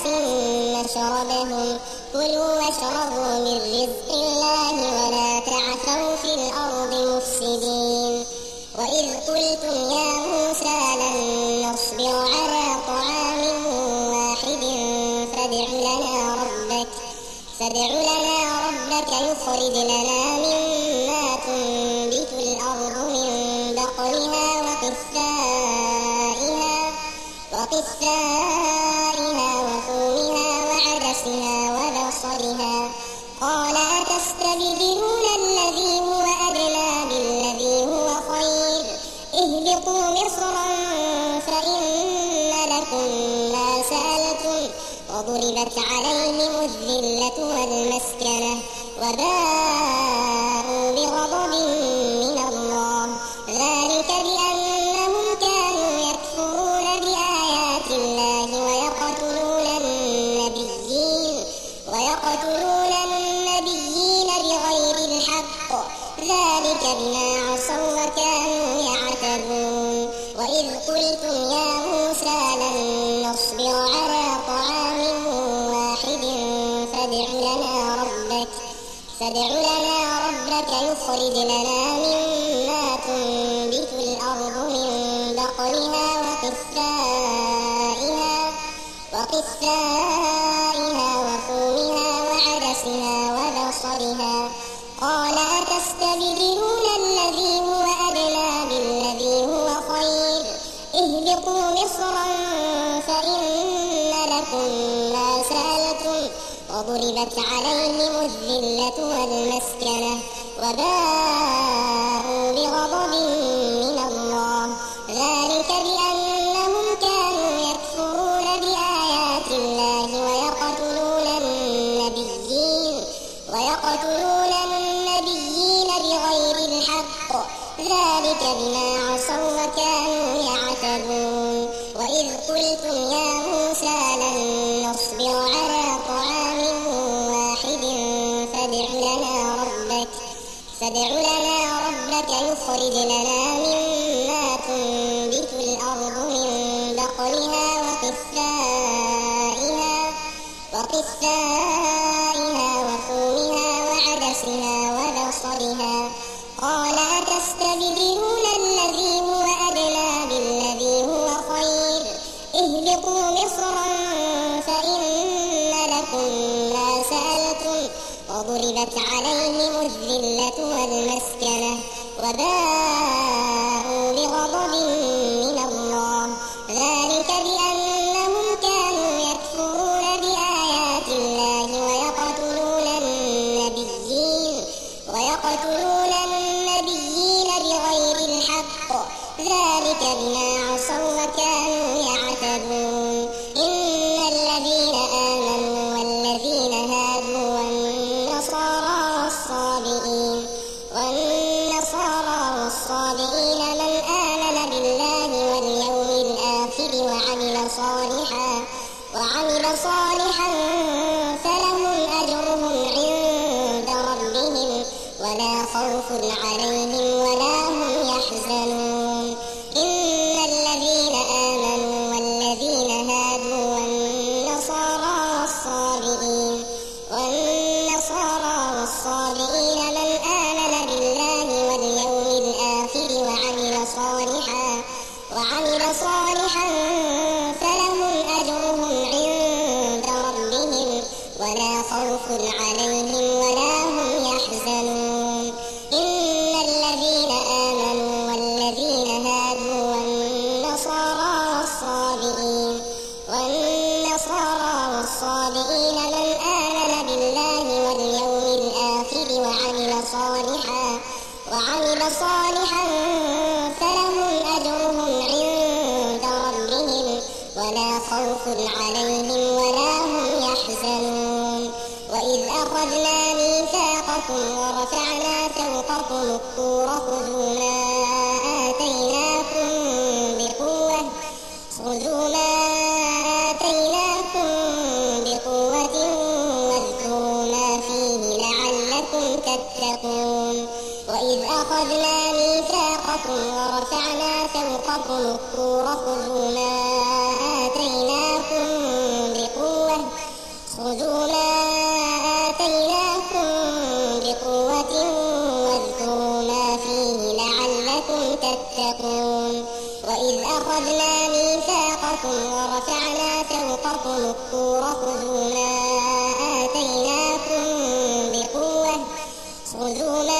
مشربهم كلوا واشربوا من رزق الله ولا تعثوا في الأرض مفسدين وإذ قلتم يا موسى لن نصبر على طعام واحد فادع لنا ربك فادع لنا ربك يخرج لنا مما تنبت الأرض من بقلها وقثائها وقثائها وفومها وعدسها وبصلها قال أتستبدلون الذي هو أدنى بالذي هو خير اهبطوا مصرا فإن لكم ما سألتم وضربت عليهم الذلة والمسكنة وباءوا بغضب من الله ذلك بأنهم كانوا يكفرون بآيات الله ويقتلون النبيين ويقتلون النبيين بغير الحق ذلك بما عصوا وكانوا يعتدون وإذ قلتم يا موسى لن نصبر على طعام واحد فادع لنا ربك فادع لنا ربك يخرج لنا مما تنبت الأرض من بقلها وقثائها وقثائها وفومها وعدسها وبصلها قال أتستبدلون الذي هو أدنى بالذي هو خير اهبطوا مصرا فإن لكم ما سألتم وضربت عليهم الذلة والمسكنة وباءوا بغضب من الله ذلك بأنهم كانوا يكفرون بآيات الله ويقتلون النبيين تخرج لنا مما تنبت الأرض من بقلها وقثائها وقثائها وفومها وعدسها وبصلها قال أتستبدلون الذي هو أدنى بالذي هو خير اهبطوا مصرا فإن لكم ما سألتم وضربت عليهم الذلة والمسكنة وباءوا بغضب من الله ذلك بأنهم كانوا يكفرون بآيات الله ويقتلون النبيين ويقتلون النبيين بغير الحق ذلك بما عصوا وكانوا يعتدون إن الذين آمنوا والذين هادوا والنصارى والصابئين والنصارى والصابئين من آمن بالله واليوم الآخر وعمل صالحا وعمل صالحا فلهم أجرهم عند ربهم ولا خوف عليهم ولا هم يحزنون إن الذين آمنوا والذين هادوا والنصارى والصابئين والنصارى والصابئين من آمن بالله واليوم الآخر وعمل صالحا وعمل صالحا فلهم أجرهم عند ربهم ولا خوف عليهم ولا هم يحزنون إن الذين آمنوا والذين هادوا والنصارى والصابئين والنصارى والصابئين من آمن بالله واليوم الآخر وعمل صالحا وعمل صالحا فلهم أجرهم عند ربهم ولا خوف عليهم ولا هم يحزنون وإذ أخذنا ميثاقكم ورفعنا فوقكم الطور خذوا ما آتيناكم بقوة خذوا ما آتيناكم بقوة واذكروا ما فيه لعلكم تتقون وإذ أخذنا ميثاقكم ورفعنا فوقكم الطور خذوا ما آتيناكم بقوة خذوا ما آتيناكم بقوة واذكروا ما فيه لعلكم تتقون وإذ أخذنا ميثاقكم ورفعنا فوقكم الطور خذوا ما آتيناكم بقوة خذوا ما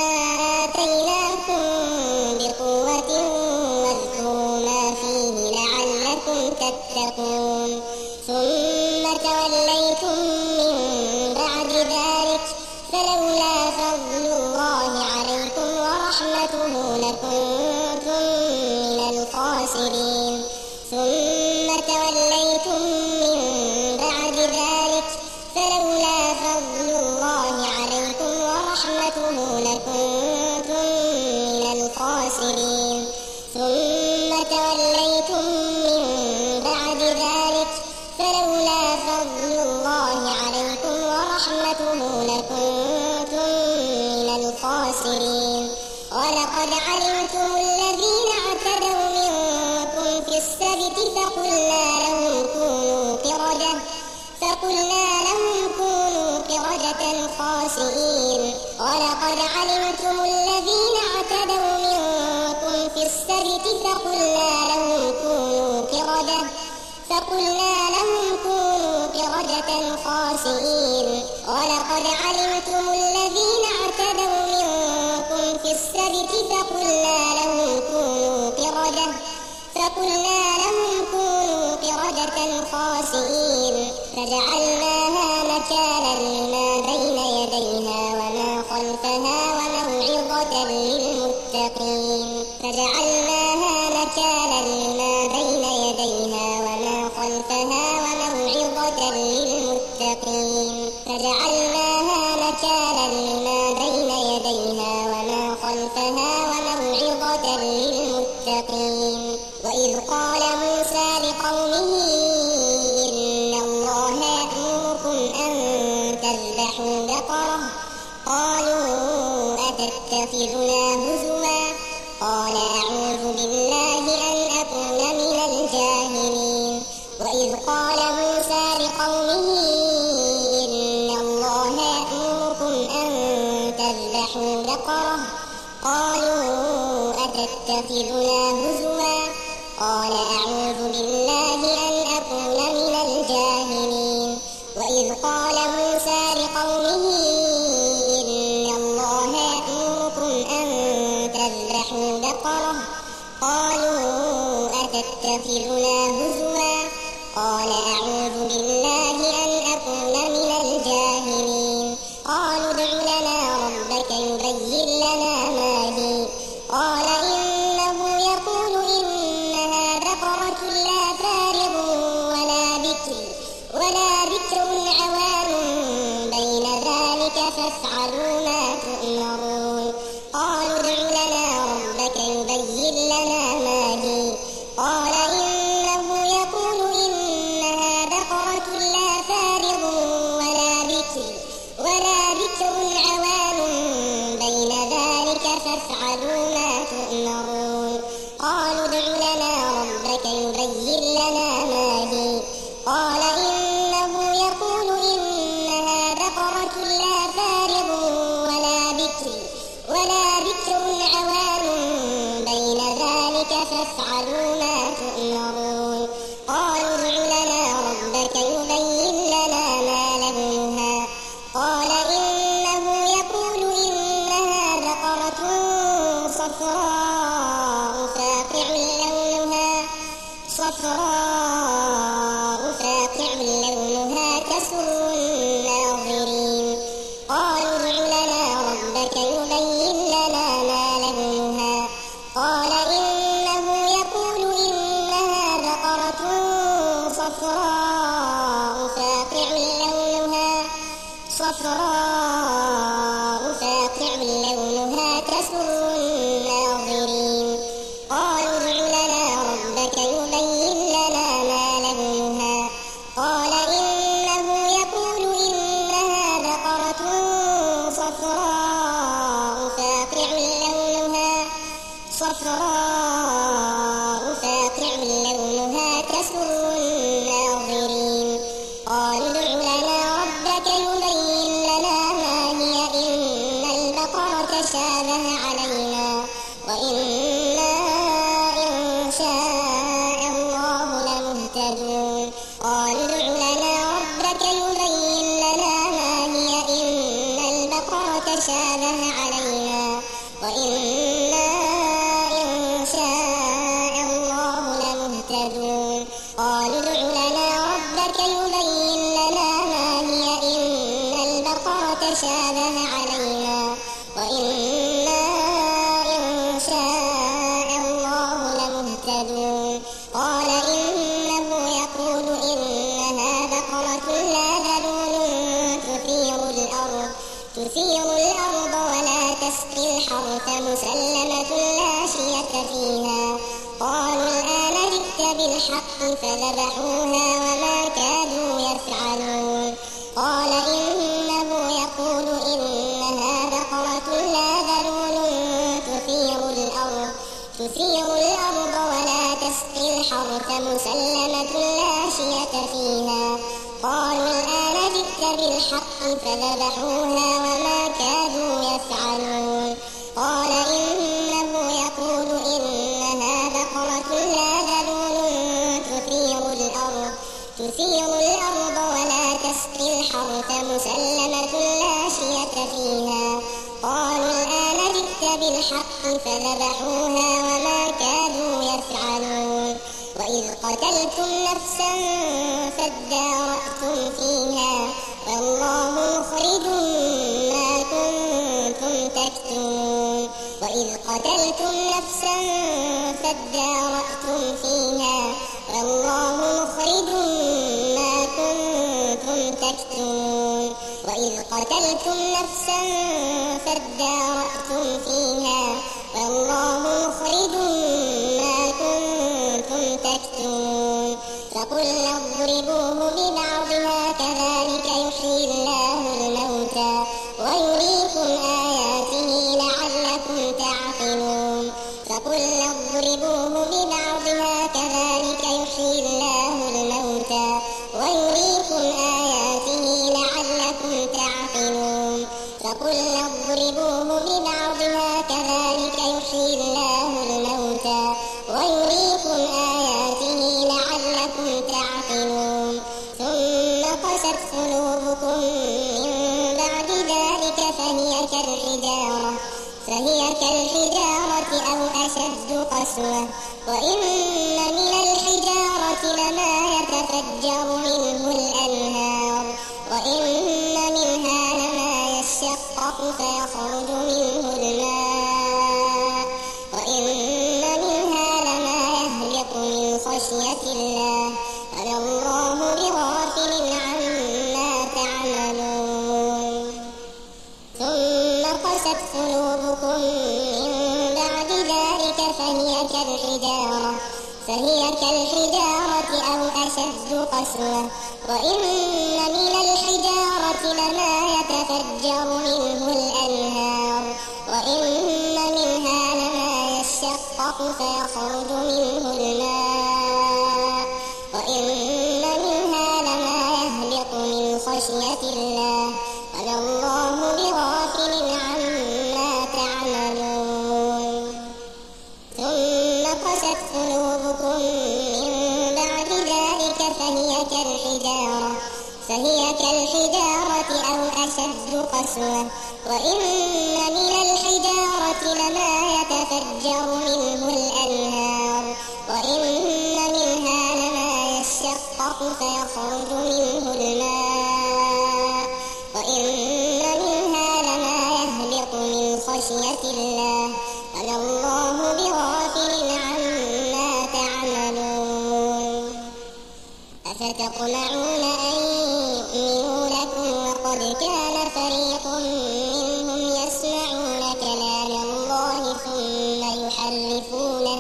آتيناكم بقوة واذكروا ما فيه لعلكم تتقون ثم توليتم من بعد ذلك فلولا فضل الله عليكم ورحمته لكنتم من الخاسرين ثم توليتم من بعد ذلك فلولا فضل الله عليكم ورحمته لكنتم من الخاسرين ثم توليتم من بعد ذلك فلولا فضل الله عليكم ورحمته لكنتم من الخاسرين ولقد علمتم الذين اعتدوا منكم في السبت فقلنا لهم كونوا قردة فقلنا لهم كونوا قردة خاسئين ولقد علمتم الذين اعتدوا منكم في السبت فقلنا لهم كونوا قردة فقلنا لهم كونوا قردة خاسئين ولقد علمتم الذين اعتدوا منكم في السبت فقلنا لهم كونوا قردة فقلنا لهم كونوا قردة خاسئين فجعلناها نكالا لما بين يديها وما خلفها وموعظة للمتقين فجعلناها نكالا لما بين يديها وما خلفها وموعظة للمتقين فجعلناها نكالا لما بين يديها وما خلفها وموعظة للمتقين وإذ قال موسى لقومه إن الله يأمركم أن تذبحوا بقرة قالوا أتتخذنا هزوا قال موسى لقومه إن الله يأمركم أن تذبحوا بقرة قالوا أتتخذنا هزوا قال أعوذ بالله أن أكون من الجاهلين وإذ قال موسى لقومه إن الله يأمركم أن تذبحوا بقرة قالوا أتتخذنا هزوا قال أعوذ بالله أن أكون من الجاهلين قالوا ادع لنا ربك يبين لنا ما هي قال إنه يقول إنها بقرة لا فارض ولا بكر ولا بكر عوان بين ذلك فافعلوا ما تؤمرون قالوا ادع لنا ربك يبين لنا ما هي قال إنه يقول إنها بقرة لا فارض ولا بكر ولا بكر عوان بين ذلك فافعلوا ما تؤمرون قالوا ادع لنا ربك يبين لنا ما هي قال إنه يقول إنها بقرة لا فارض ولا بكر ولا بكر عوان بين ذلك فافعلوا ما تؤمرون قالوا ادع لنا ربك يبين لنا ما لونها قال إنه يقول إنها بقرة صفراء فاقع لونها صفراء فاقع لونها تسر الناظرين قالوا ادع لنا ربك يبين لنا ما لونها قال إنه يقول إنها بقرة صفراء فاقع لونها صفراء فاقع لونها تسر الناظرين قالوا ادع لنا ربك يبين لنا ما لونها قال إنه يقول إنها بقرة صفراء فاقع لونها صفراء فاقع لونها تسر الناظرين قالوا ادع لنا ربك يبين لنا ما هي إن البقرة تشابه علينا وإنا إن شاء الله لمهتدون قالوا ادع لنا ربك يبين لنا ما هي إن البقرة تشابه علينا وإنا إن شاء الله لمهتدون قالوا ادع لنا ربك يبين لنا ما هي إن البقرة تشابه علينا وإنا إن شاء الله لمهتدون قال إنه يقول إنها بقرة لا ذلول تثير الأرض تثير الأرض ولا تسقي الحرث مسلمة لا شية فيها قالوا الآن جئت بالحق فذبحوها وما كادوا يفعلون قال إنه يقول إنها بقرة لا ذلول تثير الأرض تثير الأرض ولا تسقي الحرث مسلمة لا شية فيها قالوا الآن جئت بالحق فذبحوها وما كادوا يفعلون قال إنه يقول إنها بقرة لا ذلول تثير الأرض تثير الأرض ولا تسقي الحرث مسلمة لا شية فيها قالوا الآن جئت بالحق فذبحوها وما كادوا يفعلون وإذ قتلتم نفسا فادارأتم فيها والله مخرج ما كنتم تكتمون وإذ قتلتم نفسا فادارأتم فيها والله مخرج ما كنتم تكتمون وإذ قتلتم نفسا فادارأتم فيها والله مخرج ما كنتم تكتمون فقلنا اضربوه ببعضها كذلك يحيي الله الموتى ويريكم آياته لعلكم تعقلون فقلنا اضربوه ببعضها كذلك يحيي الله الموتى فقلنا اضربوه ببعضها كذلك يحيي الله الموتى ويريكم آياته لعلكم تعقلون ثم قست قلوبكم من بعد ذلك فهي كالحجارة فهي كالحجارة أو أشد قسوة وإن من الحجارة لما يتفجر منه الأنهار وإن منها لما يشقق فيخرج منه الماء وإن منها لما يهبط من خشية الله وما الله بغافل عما تعملون ثم قست قلوبكم من بعد ذلك فهي كالحجارة فهي كالحجارة أو أشد قسوة وإن من الحجارة لما يتفجر منه الأنهار وإن منها لما يشقق فيخرج منه الماء وإن منها لما يهبط من خشية الله وما الله بغافل عما تعملون ثم قست قلوبكم من بعد ذلك فهي كالحجارة فهي كالحجارة أو أشد قسوة وإن من الحجارة لما يتفجر منه الأنهار وإن منها لما يشقق فيخرج منه الماء وإن منها لما يهبط من خشية الله وما الله بغافل عما تعملون أفتطمعون أن يؤمنوا لكم وقد كان فريق منهم يسمعون كلام الله ثم يحرفونه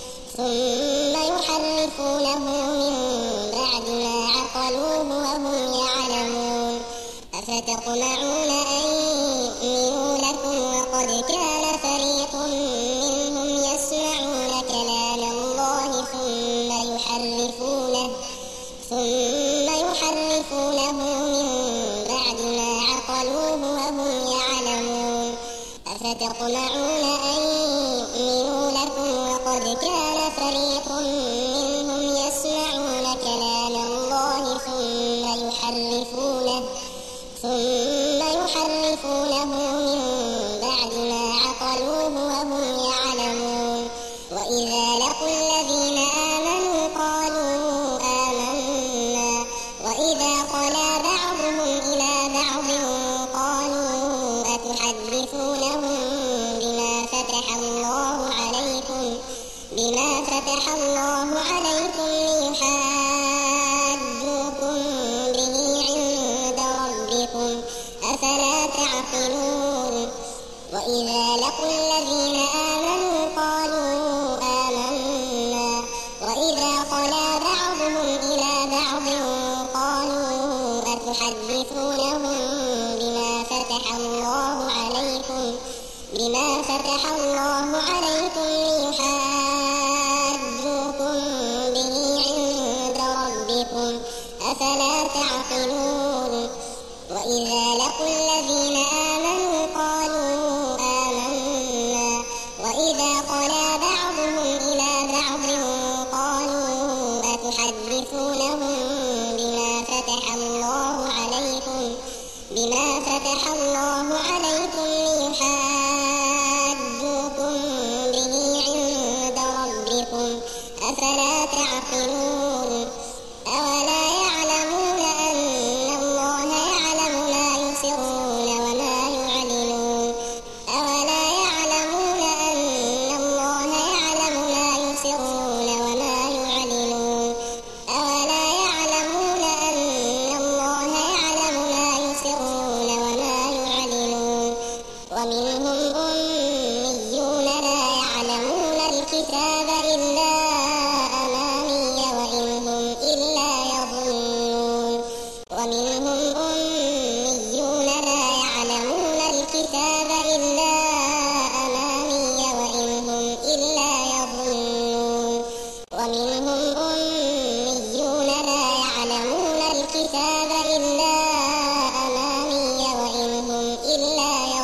ثم يحرفونه من بعد ما عقلوه وهم يعلمون أفتطمعون أن يؤمنوا لكم وقد كان فريق منهم يسمعون كلام الله ثم يحرفونه ثم يحرفونه من بعد ما عقلوه وهم يعلمون أفتطمعون أن يؤمنوا لكم وقد كان فريق منهم يسمعون كلام الله ثم يحرفونه ثم يحرفونه من بعد ما عقلوه وهم يعلمون وإذا لقوا الذين آمنوا قالوا آمنا وإذا خلا بعضهم إلى بعض قالوا أتحدثونهم بما فتح الله عليكم بما فتح الله عليكم ليحاجوكم به عند ربكم أفلا تعقلون وإذا لقوا الذين آمنوا قالوا آمنا وإذا خلا بعضهم إلى بعض قالوا أتحدثونهم بما فتح الله عليكم بما فتح الله عليكم ليحاجوكم به عند ربكم أفلا تعقلون وإذا لقوا الذين آمنوا قالوا آمنا وإذا خلا بعضهم إلى بعض قالوا أتحدثونهم بما فتح الله عليكم بما فتح الله عليكم ليحاجوكم به عند ربكم أفلا تعقلون أولا يعلمون أن الله يعلم ما يسرون وما يعلنون أولا يعلمون أن الله يعلم ما يسرون وما يعلنون أولا يعلمون أن الله يعلم ما يسرون وما يعلنون ومنهم أميون لا يعلمون الكتاب إلا أماني وإن هم إلا يظنون ومنهم أميون لا يعلمون الكتاب إلا أماني وإن هم إلا يظنون ومنهم أميون لا يعلمون الكتاب إلا أماني وإن هم إلا يظنون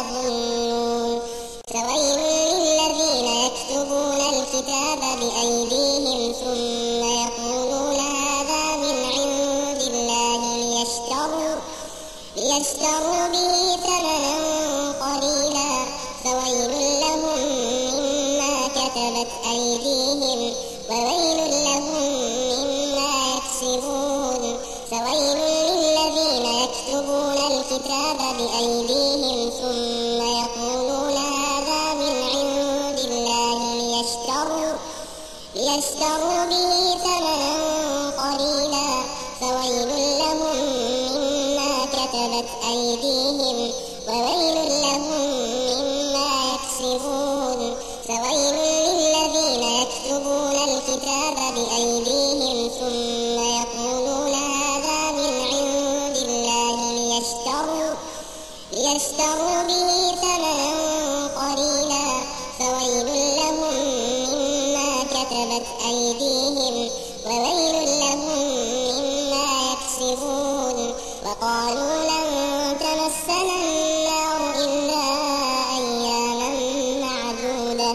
ليشتروا به ثمنا قليلا فويل لهم مما كتبت أيديهم وويل لهم مما يكسبون فويل للذين يكتبون الكتاب بأيديهم ثم يقولون هذا من عند الله ليشتروا, ليشتروا به ثمنا قليلا فويل لهم مما كتبت أيديهم وويل لهم مما يكسبون فويل للذين يكتبون الكتاب بأيديهم ثم يقولون هذا من عند الله ليشتروا, ليشتروا به ثمنا قليلا فويل لهم مما كتبت أيديهم وويل لهم مما يكسبون وقالوا لن تمسنا النار إلا أياما معدودة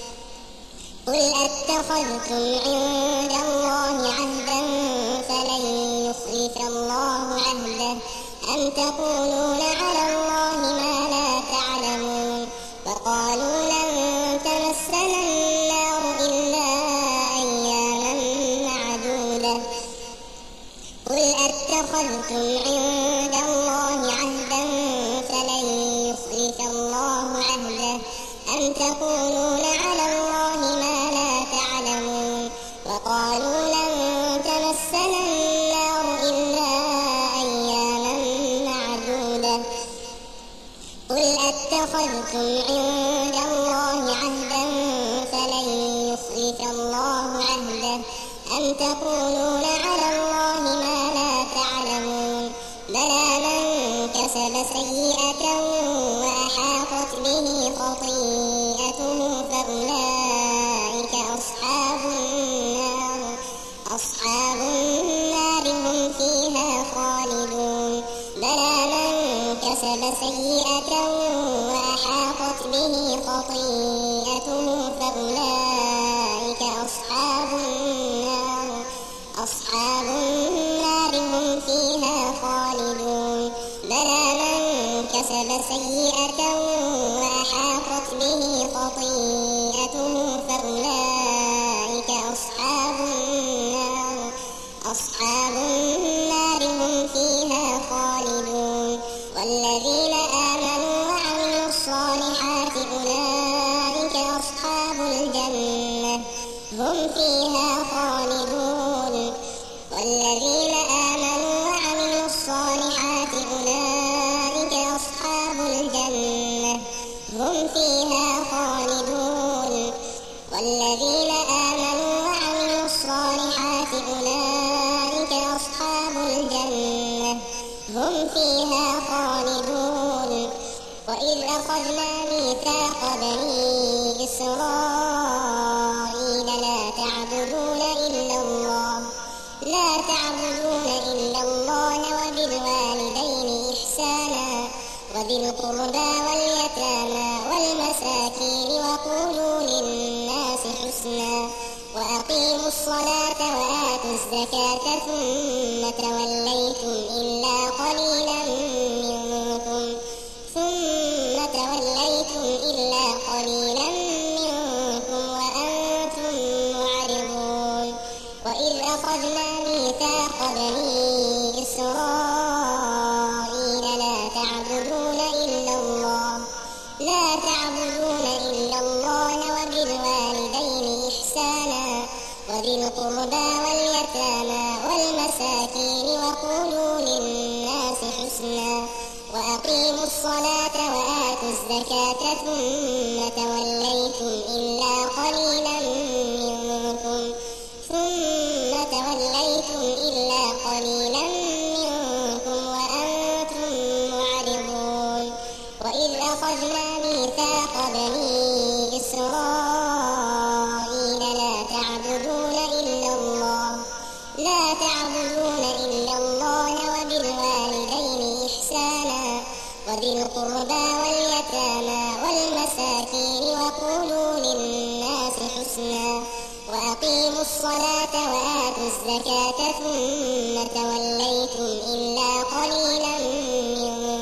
قل أتخذتم عند الله عهدا فلن يخلف الله عهده أم تقولون على الله ما لا تعلمون وقالوا لن تمسنا النار إلا أياما معدودة قل أتخذتم عند الله عهدا فلن يخلف الله عهده أم تقولون على الله ما لا تعلمون وقالوا لن تمسنا النار إلا أياما معدودة قل أتخذتم عند الله عهدا فلن يخلف الله عهده أم تقولون على الله ما لا تعلمون بلى من كسب سيئة وأحاطت به خطيئته فأولئك أصحاب النار أصحاب النار هم فيها خالدون بلى من كسب سيئة وأحاطت به خطيئته فأولئك أصحاب النار أصحاب النار هم فيها خالدون بلى من كسب سيئة وأحاطت به خطيئته فأولئك أصحاب النار أصحاب النار هم فيها خالدون والذين آمنوا وعملوا الصالحات أولئك أصحاب الجنة هم فيها خالدون والذين آمنوا وعملوا الصالحات أولئك أصحاب الجنة هم فيها خالدون والذين آمنوا وعملوا الصالحات أولئك أصحاب الجنة هم فيها خالدون وإذ أخذنا ميثاق بني إسرائيل لا تعبدون إلا الله لا تعبدون إلا الله وبالوالدين إحسانا وذي القربى واليتامى والمساكين وقولوا للناس حسنا وأقيموا الصلاة وآتوا الزكاة ثم توليتم إلا قليلا منكم ثم توليتم إلا قليلا منكم وأنتم معرضون وإذ أخذنا ميثاق بني إسرائيل لا تعبدون إلا الله لا تعبدون إلا الله وبالوالدين إحسانا وذي القربى واليتامى والمساكين وقولوا للناس حسنا وأقيموا الصلاة وآتوا الزكاة ثم توليتم إلا قليلا منكم ثم توليتم إلا قليلا منكم وأنتم معرضون وإذ أخذنا ميثاق بني إسرائيل لا تعبدون إلا الله لا تعبدون إلا الله وبالوالدين إحسانا وذي القربى واليتامى والمساكين وقولوا للناس حسنا وأقيموا الصلاة وآتوا الزكاة ثم توليتم إلا قليلا منكم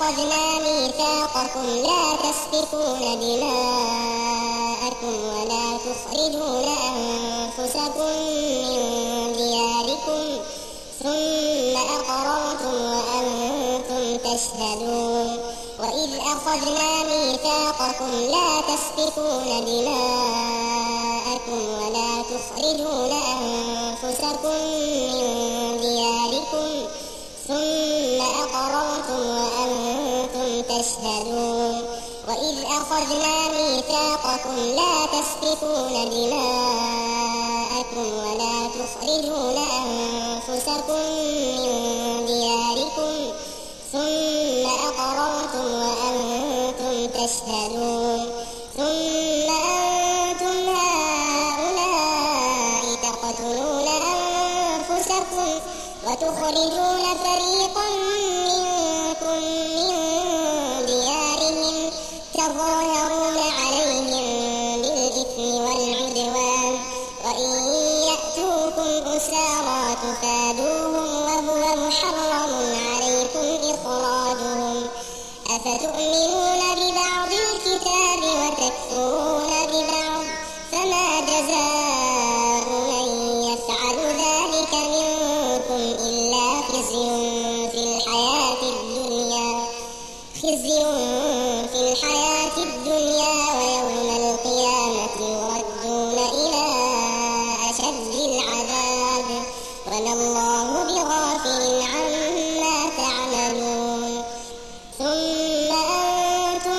أخذنا ميثاقكم لا تسفكون دماءكم ولا تخرجون أنفسكم من دياركم ثم أقررتم وأنتم تشهدون وإذ أخذنا ميثاقكم لا تسفكون دماءكم ولا تخرجون أنفسكم من دياركم ثم أقررتم وأنتم تشهدون وإذ أخذنا ميثاقكم لا تسفكون دماءكم ولا تخرجون أنفسكم من دياركم ثم أقررتم وأنتم تشهدون ثم أنتم هؤلاء تقتلون أنفسكم وتخرجون فريقا منكم من ديارهم تظاهرون عليهم بالإثم والعدوان وإن يأتوكم أسارى تفادوهم وهو محرم عليكم إخراجهم أفتؤمنون ببعض الكتاب وتكفرون ببعض فما جزاء من يفعل ذلك منكم إلا خزي في الحياة الدنيا خزي في الحياة الدنيا ويوم القيامة يردون إلى أشد العذاب وما الله بغافل عما تعملون ثم أنتم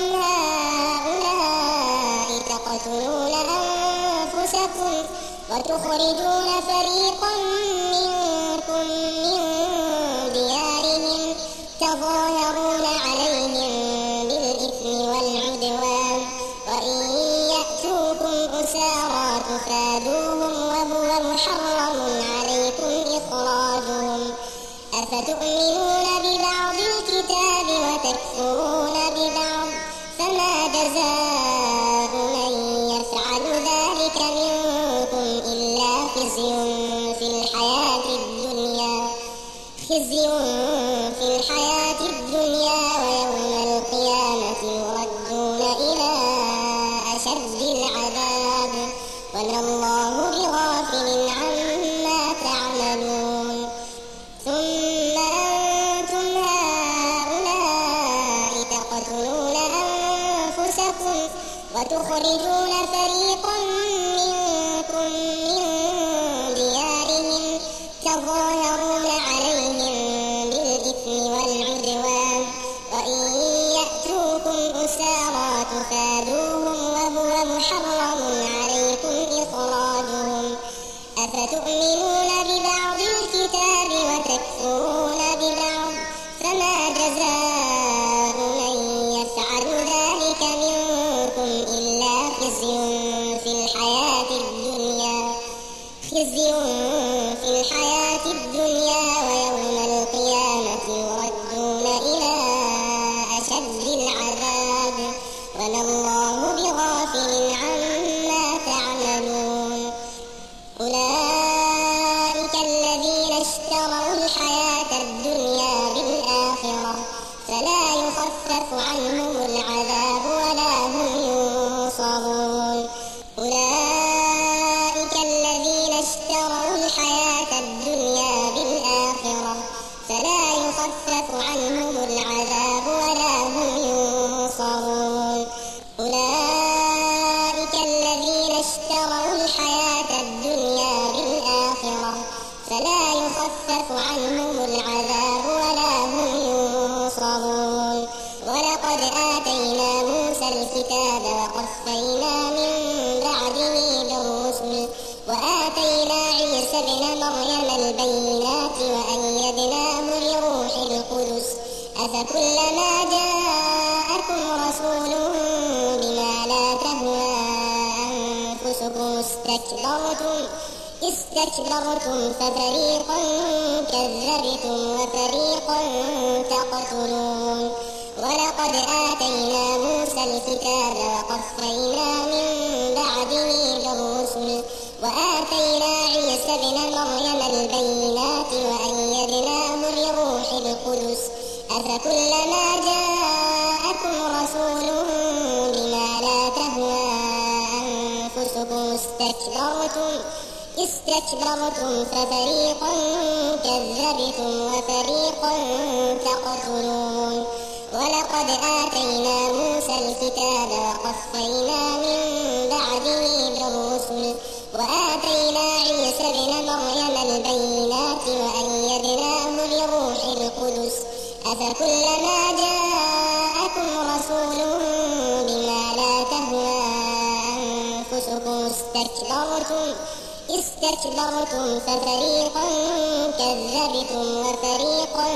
هؤلاء تقتلون أنفسكم وتخرجون فريقا منكم من ديارهم تظاهرون عليهم بالإثم والعدوان وإن يأتوكم أسارى تفادوهم وهو محرم عليكم إخراجهم أفتؤمنون ببعض الكتاب وتكفرون ببعض فما جزاء من يفعل ذلك منكم إلا خزي في الحياة الدنيا خزي في الحياة الدنيا ويوم القيامة يردون إلى أشد العذاب وما الله بغافل عما تعملون ثم أنتم هؤلاء تقتلون أنفسكم وتخرجون فريقا منكم من ديارهم تظاهرون عليهم بالإثم والعدوان وإن يأتوكم أسارى تفادوهم وهو محرم عليكم إخراجهم أفتؤمنون ببعض الكتاب وتكفرون ببعض فما جزاء من يفعل ذلك منكم إلا خزي في الحياة الدنيا خزي في الحياة الدنيا ويوم القيامة يردون إلى أشد العذاب وما الله بغافل عما تعملون أولئك الذين اشتروا الحياة الدنيا بالآخرة فلا يخفف عنهم العذاب ولا هم ينصرون أولئك الذين اشتروا الحياة الدنيا بالآخرة فلا يخفف عنهم العذاب ولا هم ينصرون أولئك الذين اشتروا الحياة الدنيا بالآخرة فلا يخفف عنهم العذاب ولا هم ينصرون ولقد آتينا موسى الكتاب وقفينا من بعده بالرسل وآتينا عيسى ابن مريم البينات وأيدناه بروح القدس أفكلما جاءكم رسول بما لا تهوى أنفسكم استكبرتم استكبرتم ففريقا كذبتم وفريقا تقتلون ولقد آتينا موسى الكتاب وقفينا من بعده بالرسل وآتينا عيسى ابن مريم البينات وأيدناه بروح القدس أفكلما جاءكم أنفسكم استكبرتم استكبرتم ففريقا كذبتم وفريقا تقتلون. ولقد آتينا موسى الكتاب وقفينا من بعده بالرسل وآتينا عيسى ابن مريم البينات وأيدناه بروح القدس أفكلما جاءكم رسول بما لا تهوى أنفسكم استكبرتم استكبرتم ففريقا كذبتم وفريقا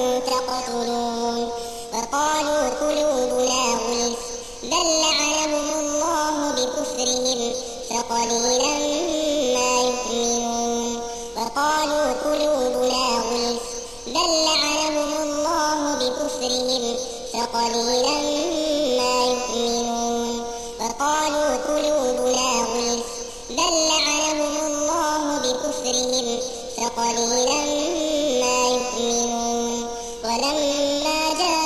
تقتلون. وقالوا قلوبنا غلف بل لعنهم الله بكفرهم فقليلا ما يؤمنون. وقالوا قلوبنا غلف بل لعنهم الله بكفرهم فقليلا ما يؤمنون. وقالوا قلوبنا غلف بل لعنهم الله بكفرهم فقليلا ما يؤمنون. ولما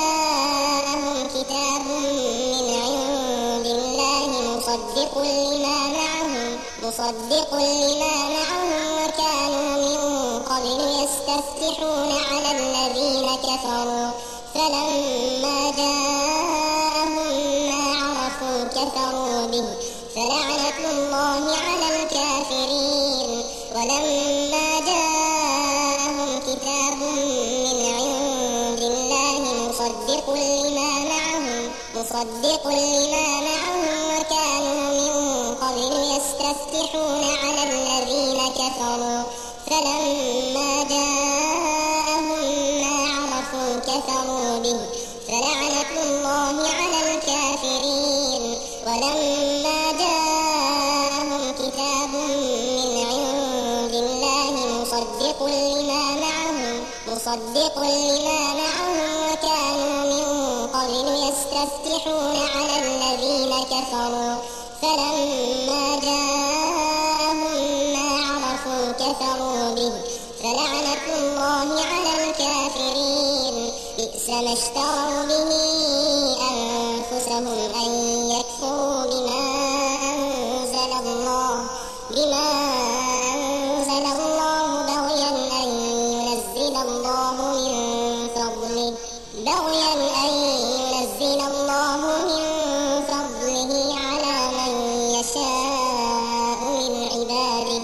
جاءهم كتاب من عند الله مصدق لما معهم مصدق لما معهم وكانوا من قبل يستفتحون على الذين كفروا فلما جاءهم ما عرفوا كفروا به فلعنة الله على الكافرين. ولما جاءهم كتاب من عند الله مصدق لما معهم مصدق لما معهم وكانوا من قبل يستفتحون على الذين كفروا فلما جاءهم ما عرفوا كفروا به فلعنة الله على الكافرين. ولما جاءهم كتاب من عند الله مصدق لما معهم مصدق لما معهم وكانوا من قبل يستفتحون على الذين كفروا فلما جاءهم ما عرفوا كفروا به فلعنة الله على الكافرين. بئس ما اشتروا به أنفسهم أن يكفروا بما أنزل الله بما أنزل الله بغيا أن ينزل الله من فضله بغيا أن ينزل الله من فضله على من يشاء من عباده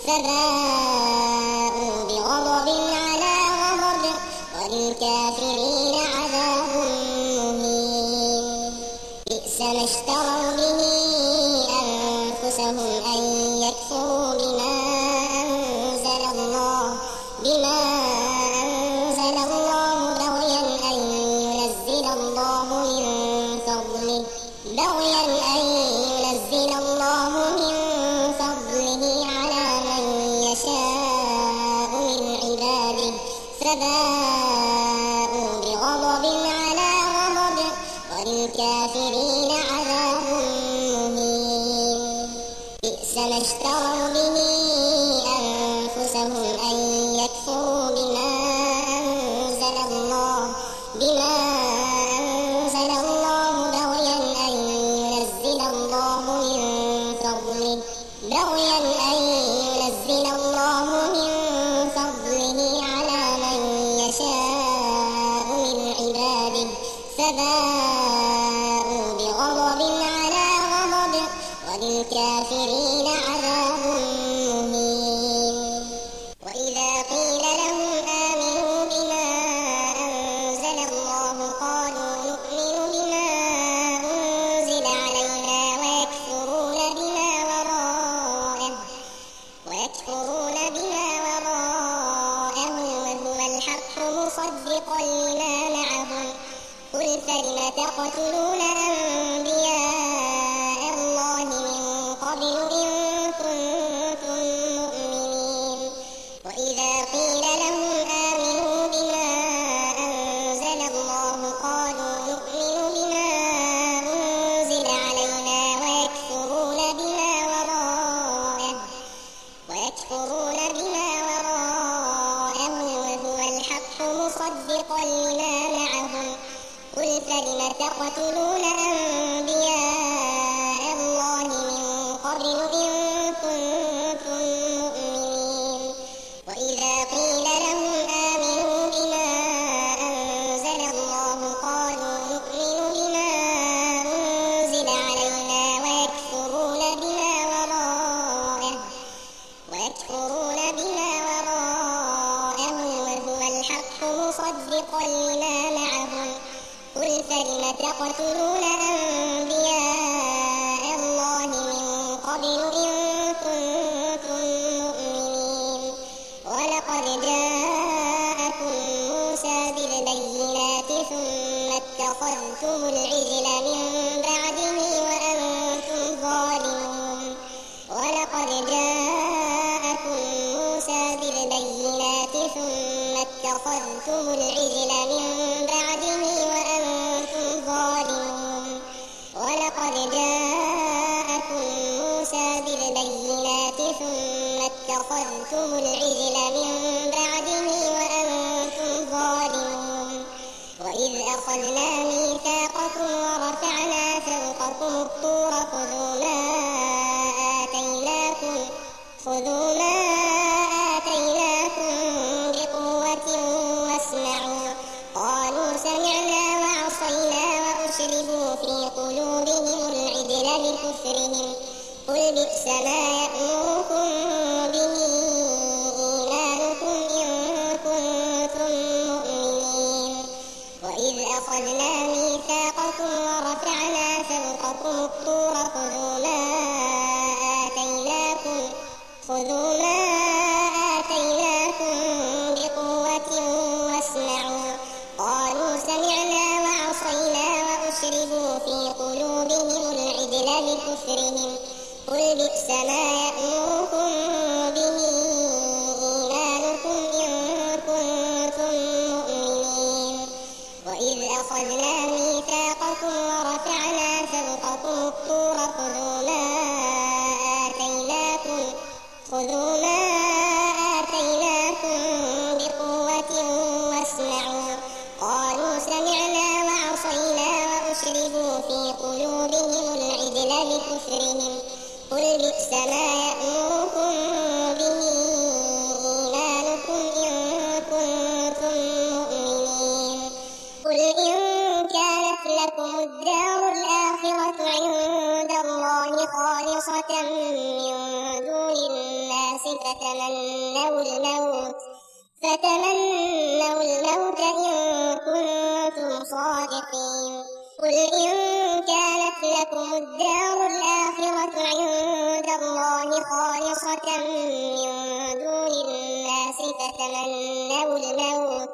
فباءوا بغضب على غضب وللكافرين عذاب مهين. بئس ما اشتروا به أنفسهم أن يكفروا بما أنزل الله بما أنزل الله بغيا أن ينزل الله من فضله بغيا أن ينزل الله من فضله على من يشاء من عباده فباءوا بغضب على غضب وللكافرين عذاب مهين. بئس ما اشتروا به أنفسهم أن يكفروا بما أنزل الله بما أنزل الله بغيا أن ينزل الله من فضله بغيا أن ينزل الله من فضله على من يشاء من عباده فباءوا بغضب على غضب وللكافرين عذاب مهين. وإذا قيل لهم آمنوا بما أنزل الله قالوا نؤمن بما أنزل علينا ويكفرون بما وراءه ويكفرون بما وراءه وهو الحق مصدقا لما معهم قل فلم تقتلون أنبياء الله من قبل إن كنتم مؤمنين. وإذا قيل لهم آمنوا بما أنزل الله قالوا نؤمن بما أنزل علينا ويكفرون بما وراءه ويكفرون بما وراءه وهو الحق مصدقا لما معهم قل فلم تقتلون أنبياء الله من قبل إن كنتم مؤمنين وإذا قيل لهم آمنوا بما أنزل الله قالوا نؤمن بما أنزل علينا ويكفرون بما وراءه ويكفرون بما وراءه وهو الحق مصدقا لما معهم قل فلم تقتلون أنبياء الله من قبل إن كنتم مؤمنين ولقد جاءكم موسى بالبينات ثم اتخذتم العجل من بعده وأنتم ظالمون ولقد جاءكم موسى بالبينات ثم اتخذتم العجل من بعده وأنتم ظالمون ولقد جاءكم موسى بالبينات ثم اتخذتم العجل من بعده وأنتم ظالمون وإذ أخذنا ميثاقكم ورفعنا فوقكم الطور خذوا ما آتيناكم خذوا ما آتيناكم بقوة واسمعوا قالوا سمعنا وعصينا وأشربوا في قلوبهم العجل بكفرهم قل بئس ما يأمركم به إيمانكم إن كنتم مؤمنين وإذ أخذنا ميثاقكم ورفعنا فوقكم الطور خذوا ما آتيناكم خذوا ما آتيناكم بقوة واسمعوا قالوا سمعنا وعصينا وأشربوا في قلوبهم العجل بكفرهم قل بئس ما يأمركم به إيمانكم إن كنتم مؤمنين وإذ أخذنا ميثاقكم ورفعنا فوقكم الطور خذوا ما آتيناكم خذوا ما آتيناكم بقوة واسمعوا قالوا سمعنا وعصينا وأشربوا في قلوبهم العجل بكفرهم قل بئس ما يأمركم به إيمانكم إن كنتم مؤمنين قل إن كانت لكم الدار الآخرة عند الله خالصة من دون الناس فتمنوا الموت فتمنوا الموت إن كنتم صادقين قل إن كانت لكم الدار الآخرة عند الله خالصة من دون الناس فتمنوا الموت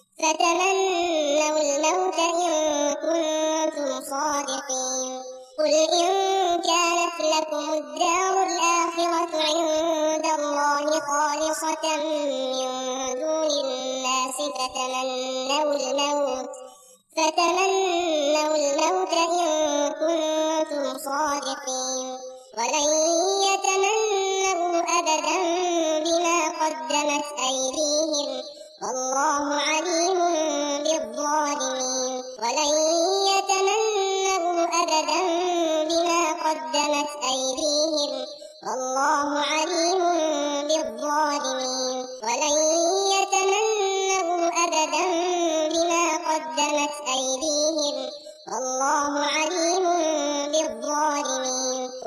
فتمنوا الموت إن كنتم صادقين قل إن كانت لكم الدار الآخرة عند الله خالصة من دون الناس فتمنوا الموت فتمنوا الموت إن كنتم صادقين ولن يتمنوا أبدا بما قدمت أيديهم والله عليم بالظالمين ولن يتمنوا أبدا بما قدمت أيديهم والله عليم بالظالمين ولن يتمنوا أبدا بما قدمت أيديهم والله عليم بالظالمين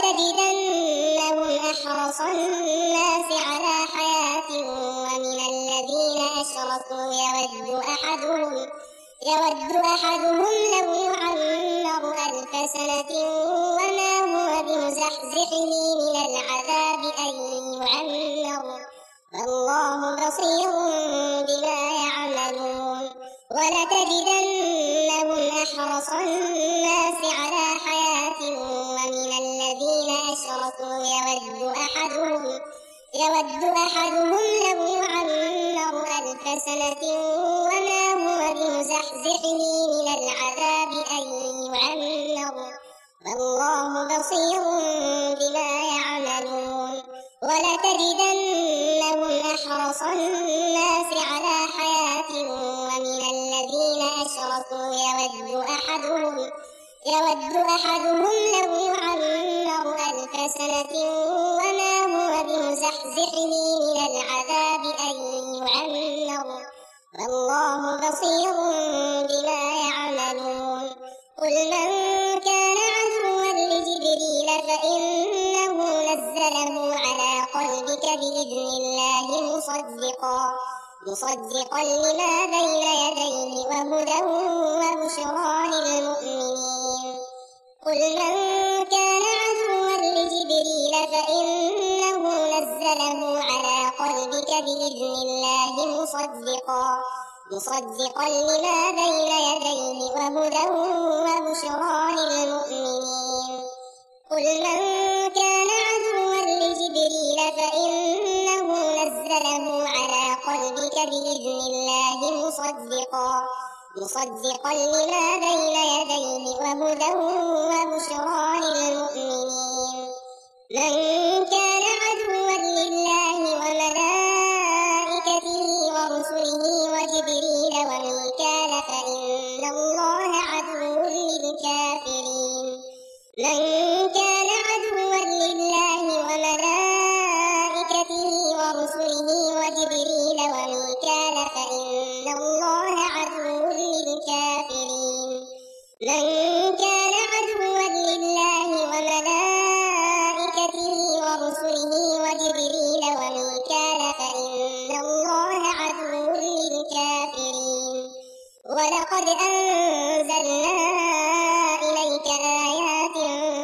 ولتجدنهم أحرص الناس على حياة ومن الذين أشركوا يود أحدهم يود أحدهم لو يعمر ألف سنة وما هو بمزحزحه من العذاب أن يعمر والله بصير بما يعملون ولتجدنهم أحرص الناس على حياة ومن الذين أشركوا يود أحدهم يود أحدهم لو يعمر ألف سنة وما هو بمزحزحه من العذاب أن يعمر والله بصير بما يعملون ولتجدنهم أحرص الناس على حياة ومن الذين أشركوا يود أحدهم يود أحدهم لو يعمر ألف سنة وما هو بمزحزحه من العذاب أن يعمر والله بصير بما يعملون قل من كان عدوا لجبريل فإنه نزله على قلبك بإذن الله مصدقا مصدقا لما بين يديه وهدى وبشرى للمؤمنين قل من كان عدوا لجبريل فإنه نزله على قلبك بإذن الله مصدقا مصدقا لما بين يديه وهدى وبشرى للمؤمنين قل من كان عدوا لجبريل فإنه نزله على قلبك بإذن الله مصدقا مصدقا لما بين يديه وهدى وبشرى للمؤمنين من كان عدوا لله وملائكته ورسله وجبريل وميكال فإن الله عدو للكافرين من كان عدوا لله وملائكته ورسله وجبريل وميكال فإن الله عدو للكافرين من كان عدوا لله وملائكته ورسله وجبريل وميكال فإن الله عدو للكافرين ولقد أنزلنا إليك آيات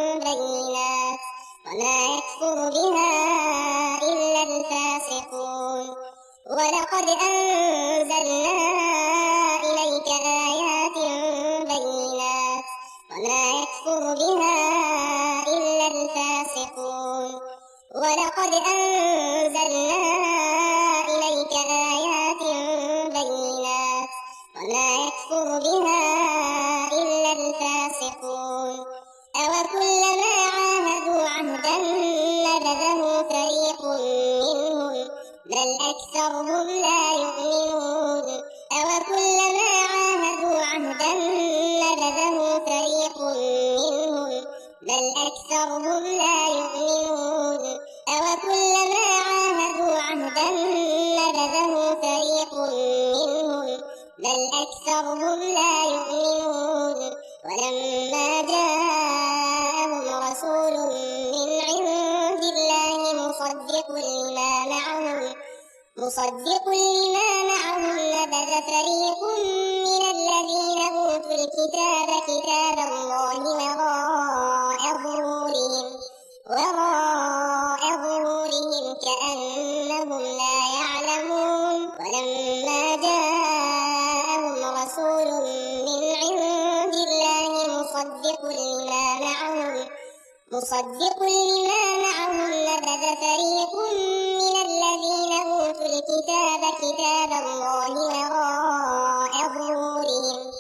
بينات وما يكفر بها إلا الفاسقون ولقد أنزلنا إليك آيات بينات وما يكفر بها إلا الفاسقون ولقد أنزلنا إليك آيات بينات وما يكفر بها إلا الفاسقون أوكلما عاهدوا عهدا نبذه فريق منهم بل أكثرهم لا يؤمنون أوكلما عاهدوا عهدا نبذه فريق منهم بل أكثرهم لا يؤمنون أوكلما عاهدوا عهدا نبذه فريق منهم بل أكثرهم لا يؤمنون ولما جاءهم رسول من عند الله مصدق لما معهم مصدق لما معهم نبذ فريق من الذين أوتوا الكتاب كتاب الله وراء ظهورهم وراء ظهورهم كأنهم لا يعلمون ولما جاءهم رسول من عند الله مصدق لما معهم مصدق لما معهم نبذ فريق من الذين أوتوا الكتاب كتاب الله وراء ظهورهم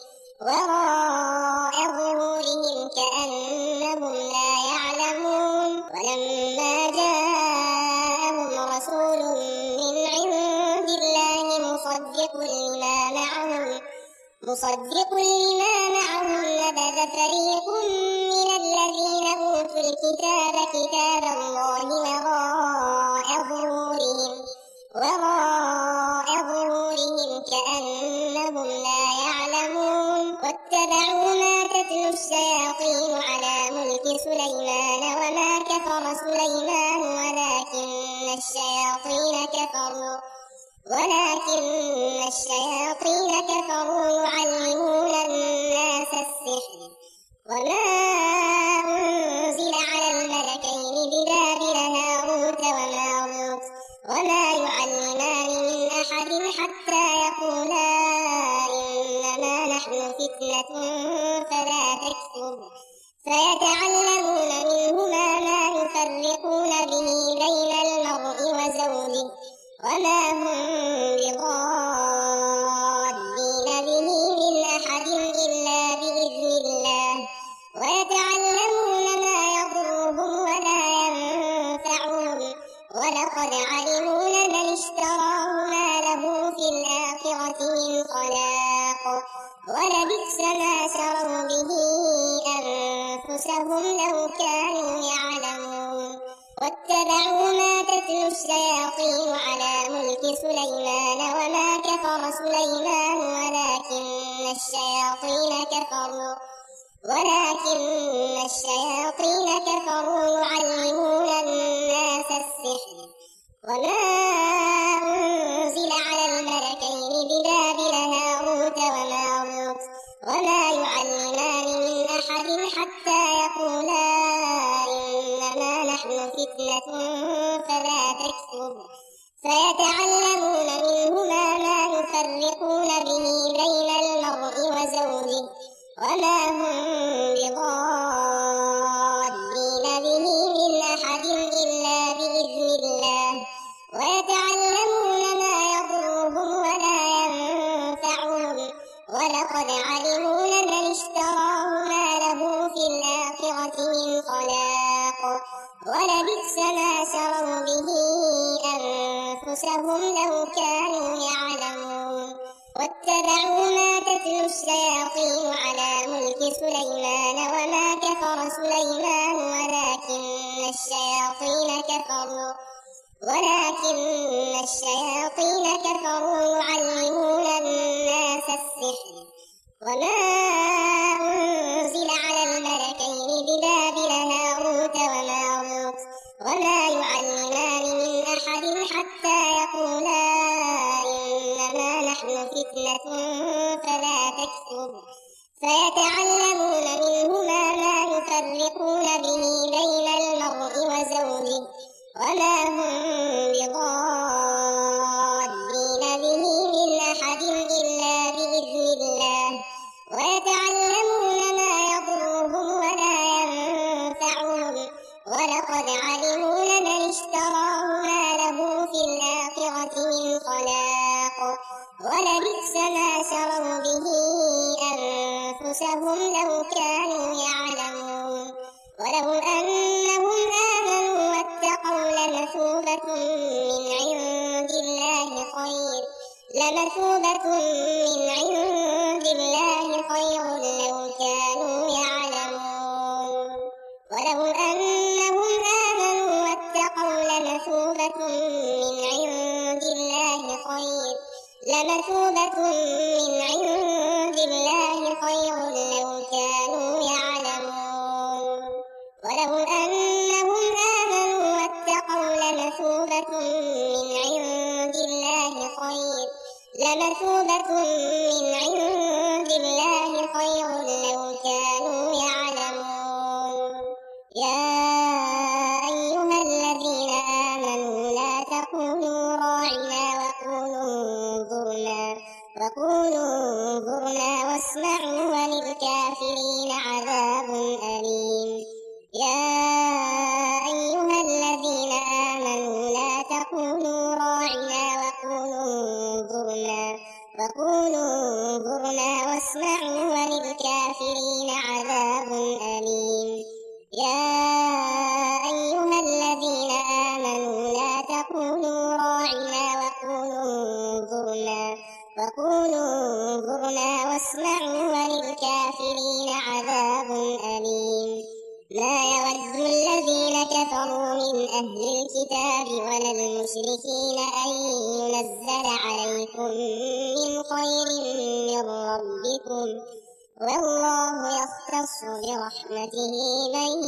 وراء ظهورهم كأنهم لا يعلمون ولما جاءهم رسول من عند الله مصدق لما معهم مصدق لما معهم نبذ فريق من الذين أوتوا الكتاب كتاب الله وراء ظهورهم وراء ظهورهم كأنهم لا يعلمون واتبعوا ما تتلو الشياطين على ملك سليمان وما كفر سليمان ولكن الشياطين كفروا ولكن الشياطين كفروا يعلمون الناس السحر وما أنزل على الملكين ببابل هاروت وماروت وما يعلمان من أحد حتى يقولا إنما نحن فتنة فلا تكفر فيتعلمون منهما ما يفرقون به بين المرء وزوجه وما هم بضارين به من أحد إلا بإذن الله ويتعلمون ما يضرهم ولا ينفعهم ولقد علموا لمن اشتراه ما له في الآخرة من خلاق ولبئس ما شروا به أنفسهم لو كانوا يعلمون واتبعوا ما تتلو الشياطين على ملك سليمان وما كفر سليمان ولكن الشياطين كفروا ولكن الشياطين كفروا يعلمون الناس السحر وما أنزل على الملكين ببابل هاروت وماروت وما يعلمان من أحد حتى يقولا إنما نحن فتنة فلا تكفر فيتعلمون منهما ما يفرقون به بين المرء وزوجه وما هم بضارين به من أحد إلا بإذن الله ويتعلمون ما يضرهم ولا ينفعهم ولقد علموا لمن اشتراه ما له في الآخرة من خلاق ولبئس ما شروا به أنفسهم لو كانوا يعلمون واتبعوا ما تتلو الشياطين على ملك سليمان وما كفر سليمان ولكن الشياطين كفروا ولكن الشياطين كفروا يعلمون الناس السحر وما أنزل على الملكين ببابل هاروت وماروت وما يعلمان من أحد حتى يقولا إنما نحن فتنة فلا تكفر فيتعلمون منهما ما يفرقون به بين المرء وزوجه وما هم بضارين به من أحد إلا بإذن الله ويتعلمون ما يضرهم ولا ينفعهم ولقد علموا لمن اشتراه ما له في الآخرة من خلاق ولبئس ما شروا به أنفسهم لو كانوا يعلمون ولو أنهم آمنوا واتقوا لمثوبة من عند الله خير لمثوبة من عند الله خير لو كانوا يعلمون ولو أنهم آمنوا واتقوا لمثوبة من عند الله خير لمثوبة من عند الله خير لو كانوا يعلمون ولو أنهم آمنوا واتقوا لمثوبة من عند الله خير لمثوبة من عند الله خير لو كانوا يعلمون يا أيها الذين آمنوا لا تقولوا راعنا وقولوا انظرنا وقولوا انظرنا واسمعوا وللكافرين عذاب أليم يا أيها الذين آمنوا لا تقولوا راعنا وقولوا انظرنا وقولوا انظرنا واسمعوا وللكافرين عذاب أليم يا أيها الذين آمنوا لا تقولوا راعنا وقولوا انظرنا وقولوا انظرنا واسمعوا وللكافرين عذاب أليم ما يود الذين كفروا من أهل الكتاب ولا المشركين أن ينزل عليكم من خير من ربكم والله يختص برحمته من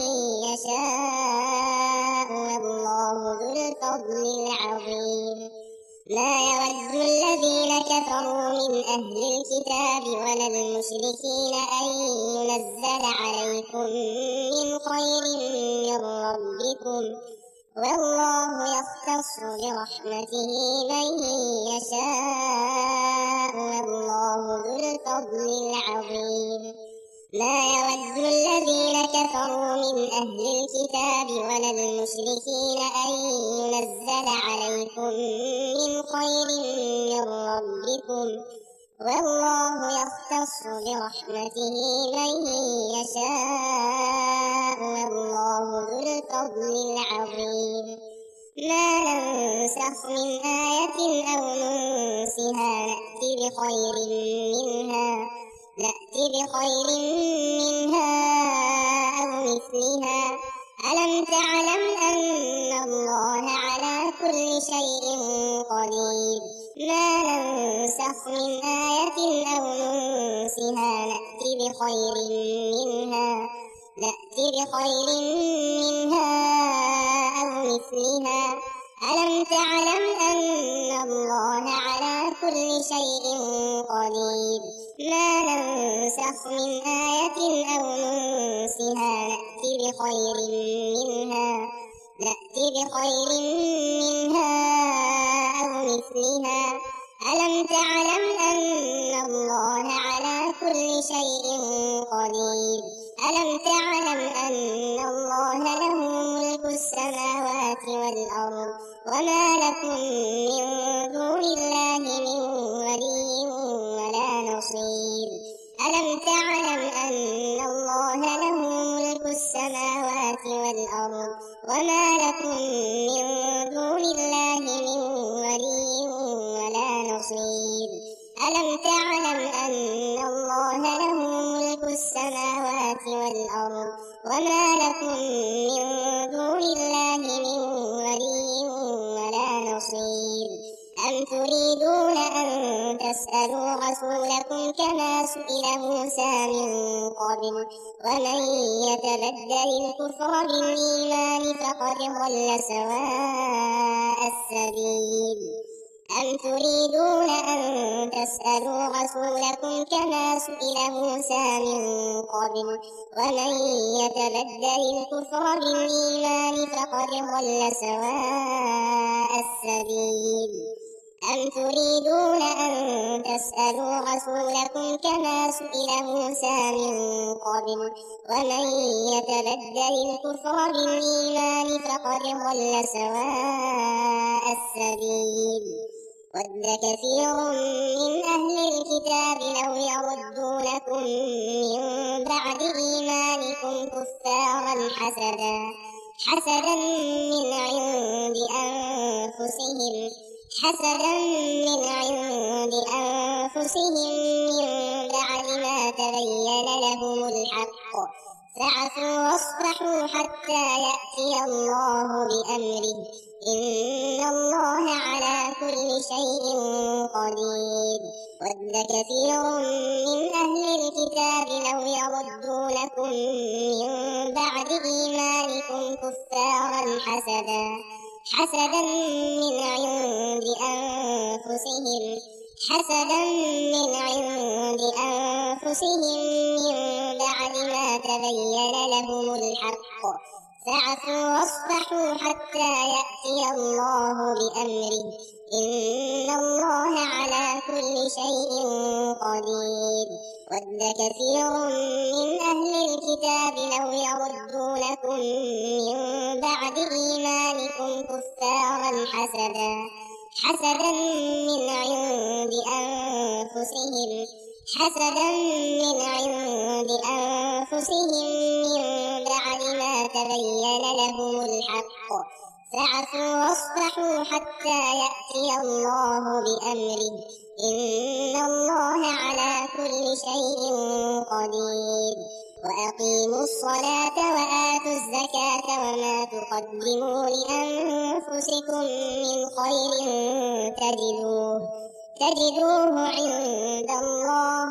يشاء والله ذو الفضل العظيم ما يود الذين كفروا من أهل الكتاب ولا المشركين أن ينزل عليكم من خير من ربكم والله يختص برحمته من يشاء والله ذو الفضل العظيم ما يود الذين كفروا من أهل الكتاب ولا المشركين أن ينزل عليكم من خير من ربكم والله يختص برحمته من يشاء والله ذو الفضل العظيم ما ننسخ من آية أو ننسها نأت بخير منها نأت بخير منها أو مثلها ألم تعلم أن الله على كل شيء قدير ما ننسخ من آية أو ننسها نأت بخير منها نأت بخير منها أو مثلها ألم تعلم أن الله على كل شيء قدير ما ننسخ من آية أو ننسها نأت بخير منها نأت بخير منها أو مثلها ألم تعلم أن الله على كل شيء قدير ألم تعلم أن الله له ملك السماوات والأرض وما لكم من دون الله من ولي ولا نصير ألم تعلم أن الله له ملك السماوات والأرض وما لكم من دون الله من ولي ولا نصير ألم تعلم أن الله له ملك السماوات والأرض وما لكم من دون الله من ولي ولا نصير أم تريدون أن تسألوا رسولكم كما سئل موسى من قبل ومن يتبدل الكفر بالإيمان فقد ضل سواء السبيل أم تريدون أن تسألوا رسولكم كما سئل موسى من قبل ومن يتبدل الكفر بالإيمان فقد ضل سواء السبيل أم تريدون أن تسألوا رسولكم كما سئل موسى من قبل ومن يتبدل الكفر بالإيمان فقد ضل سواء السبيل ود كثير من أهل الكتاب لو يردونكم من بعد إيمانكم كفارا حسدا حسدا من عند أنفسهم حسدا من عند أنفسهم من بعد ما تبين لهم الحق فاعفوا واصفحوا حتى يأتي الله بأمره إن الله على كل شيء قدير ود كثير من أهل الكتاب لو يردونكم من بعد إيمانكم كفارا حسدا حسدا من عند أنفسهم حسدا من عند أنفسهم من بعد ما تبين لهم الحق فاعفوا واصفحوا حتى يأتي الله بأمره إن الله على كل شيء قدير ود كثير من أهل الكتاب لو يردونكم من بعد إيمانكم كفارا حسدا حسدا من عند أنفسهم حسدا من عند أنفسهم من بعد ما تبين لهم الحق فاعفوا واصفحوا حتى يأتي الله بأمره إن الله على كل شيء قدير وأقيموا الصلاة وآتوا الزكاة وما تقدموا لأنفسكم من خير تجدوه تجدوه عند الله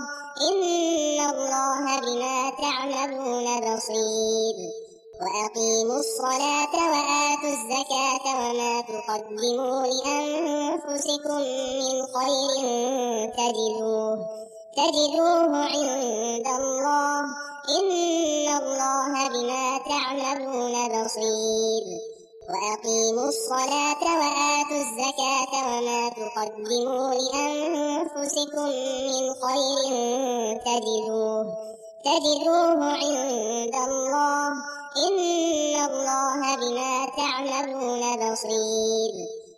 إن الله بما تعملون بصير وأقيموا الصلاة وآتوا الزكاة وما تقدموا لأنفسكم من خير تجدوه تجدوه عند الله إن الله بما تعملون بصير وأقيموا الصلاة وآتوا الزكاة وما تقدموا لأنفسكم من خير تجدوه تجدوه عند الله إن الله بما تعملون بصير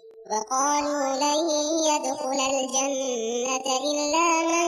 وقالوا لن يدخل الجنة إلا من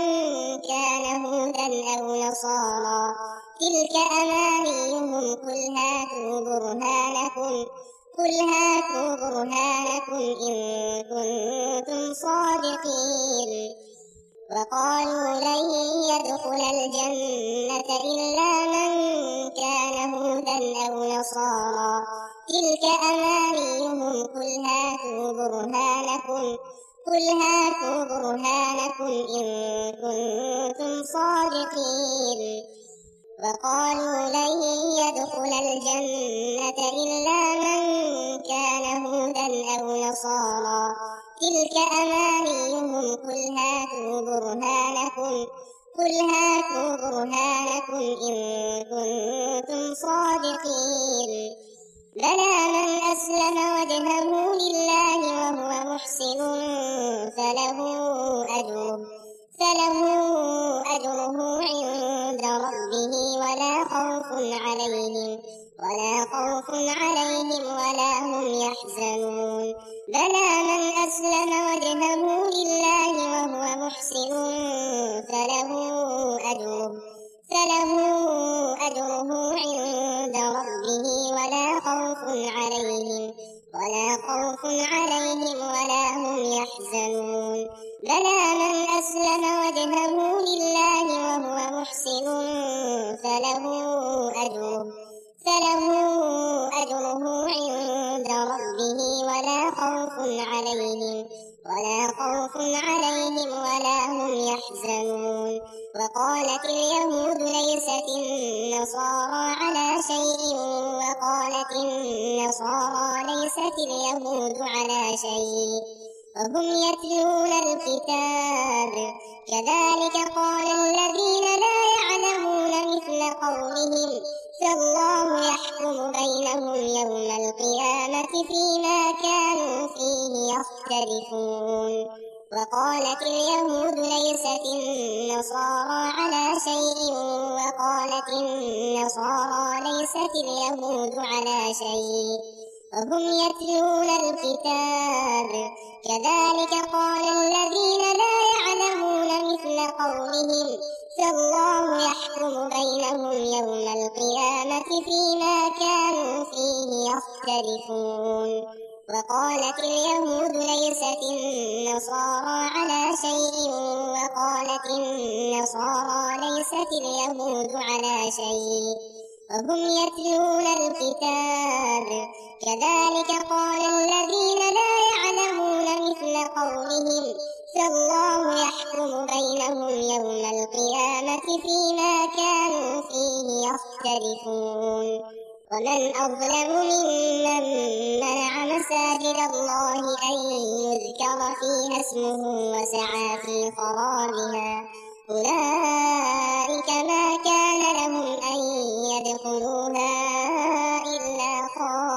كان هودا أو نصارى تلك أمانيهم قل هاتوا برهانكم قل هاتوا برهانكم إن كنتم صادقين وقالوا لن يدخل الجنة إلا من كان هودا أو نصارى تلك أمانيهم قل هاتوا برهانكم قل هاتوا برهانكم إن كنتم صادقين وقالوا لن يدخل الجنة إلا من كان هودا أو نصارى تلك أمانيهم قل هاتوا برهانكم قل هاتوا برهانكم إن كنتم صادقين بلى من أسلم وجهه لله وهو محسن فله أجره فله أجره عند ربه ولا خوف عليهم ولا خوف عليهم ولا هم يحزنون بلى من أسلم وجهه لله وهو محسن فله أجره فله أجره عند ربه ولا خوف عليهم ولا خوف عليهم ولا هم يحزنون بلى من أسلم وجهه لله وهو محسن فله أجره فله أجره عند ربه ولا خوف عليهم ولا خوف عليهم ولا هم يحزنون وقالت اليهود ليست النصارى على شيء وقالت النصارى ليست اليهود على شيء وهم يتلون الكتاب كذلك قال الذين لا يعلمون مثل قولهم فالله يحكم بينهم يوم القيامة فيما كانوا فيه يختلفون وقالت اليهود ليست النصارى على شيء وقالت النصارى ليست اليهود على شيء وهم يتلون الكتاب كذلك قال الذين لا يعلمون مثل قولهم فالله يحكم بينهم يوم القيامة فيما كانوا فيه يختلفون وقالت اليهود ليست النصارى على شيء وقالت النصارى ليست اليهود على شيء وهم يتلون الكتاب كذلك قال الذين لا يعلمون مثل قولهم فالله يحكم بينهم يوم القيامة فيما كانوا فيه يختلفون ومن أظلم ممن منع مساجد الله أن يذكر فيها اسمه وسعى في خرابها أولئك ما كان لهم أن يدخلوها إلا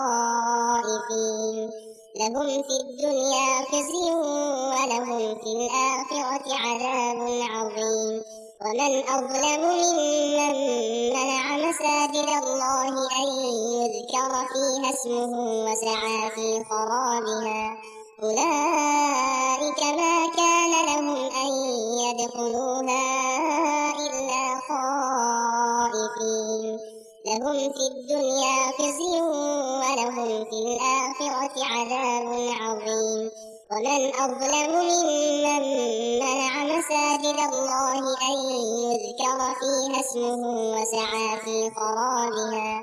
خائفين لهم في الدنيا خزي ولهم في الآخرة عذاب عظيم ومن أظلم ممن منع مساجد الله أن يذكر فيها اسمه وسعى في خرابها أولئك ما كان لهم أن يدخلوها إلا خائفين لهم في الدنيا خزي ولهم في الآخرة عذاب عظيم ومن أظلم ممن منع مساجد الله أن يذكر فيها اسمه وسعى في خرابها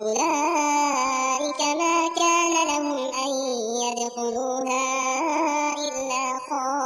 أولئك ما كان لهم أن يدخلوها إلا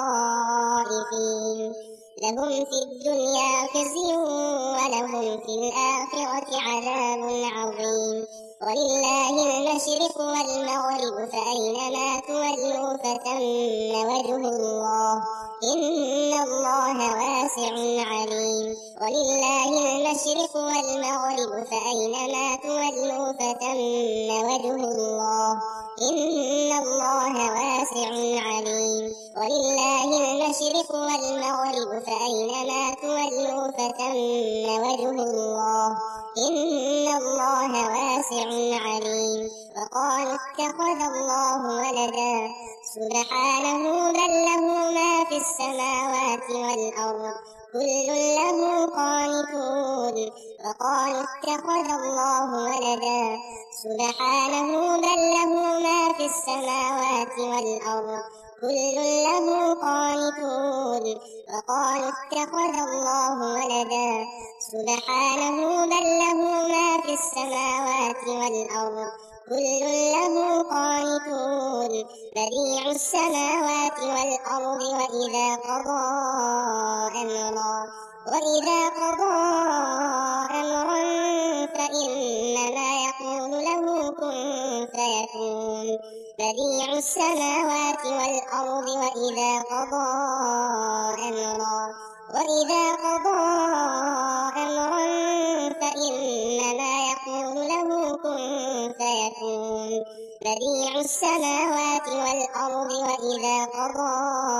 خائفين لهم في الدنيا خزي ولهم في الآخرة عذاب عظيم ولله المشرق والمغرب فأينما تولوا فثم وجه الله إن الله واسع عليم ولله المشرق والمغرب فأينما تولوا فثم وجه الله إن الله واسع عليم ولله المشرق والمغرب فأينما تولوا فثم وجه الله إن الله واسع عليم وقالوا اتخذ الله ولدا سبحانه بل له ما في السماوات والأرض كل له قانتون وقالوا اتخذ الله ولدا سبحانه بل له ما في السماوات والأرض كل له قانتون وقالوا اتخذ الله ولدا سبحانه بل له ما في السماوات والأرض كل له قانتون بديع السماوات والأرض وإذا قضى أمرا وإذا قضى أمرا فإنما يقول له كن فيكون بديع السماوات والأرض وإذا قضى أمرا وإذا قضى أمرا فإنما يقول له كن فيكون بديع السماوات والأرض وإذا قضى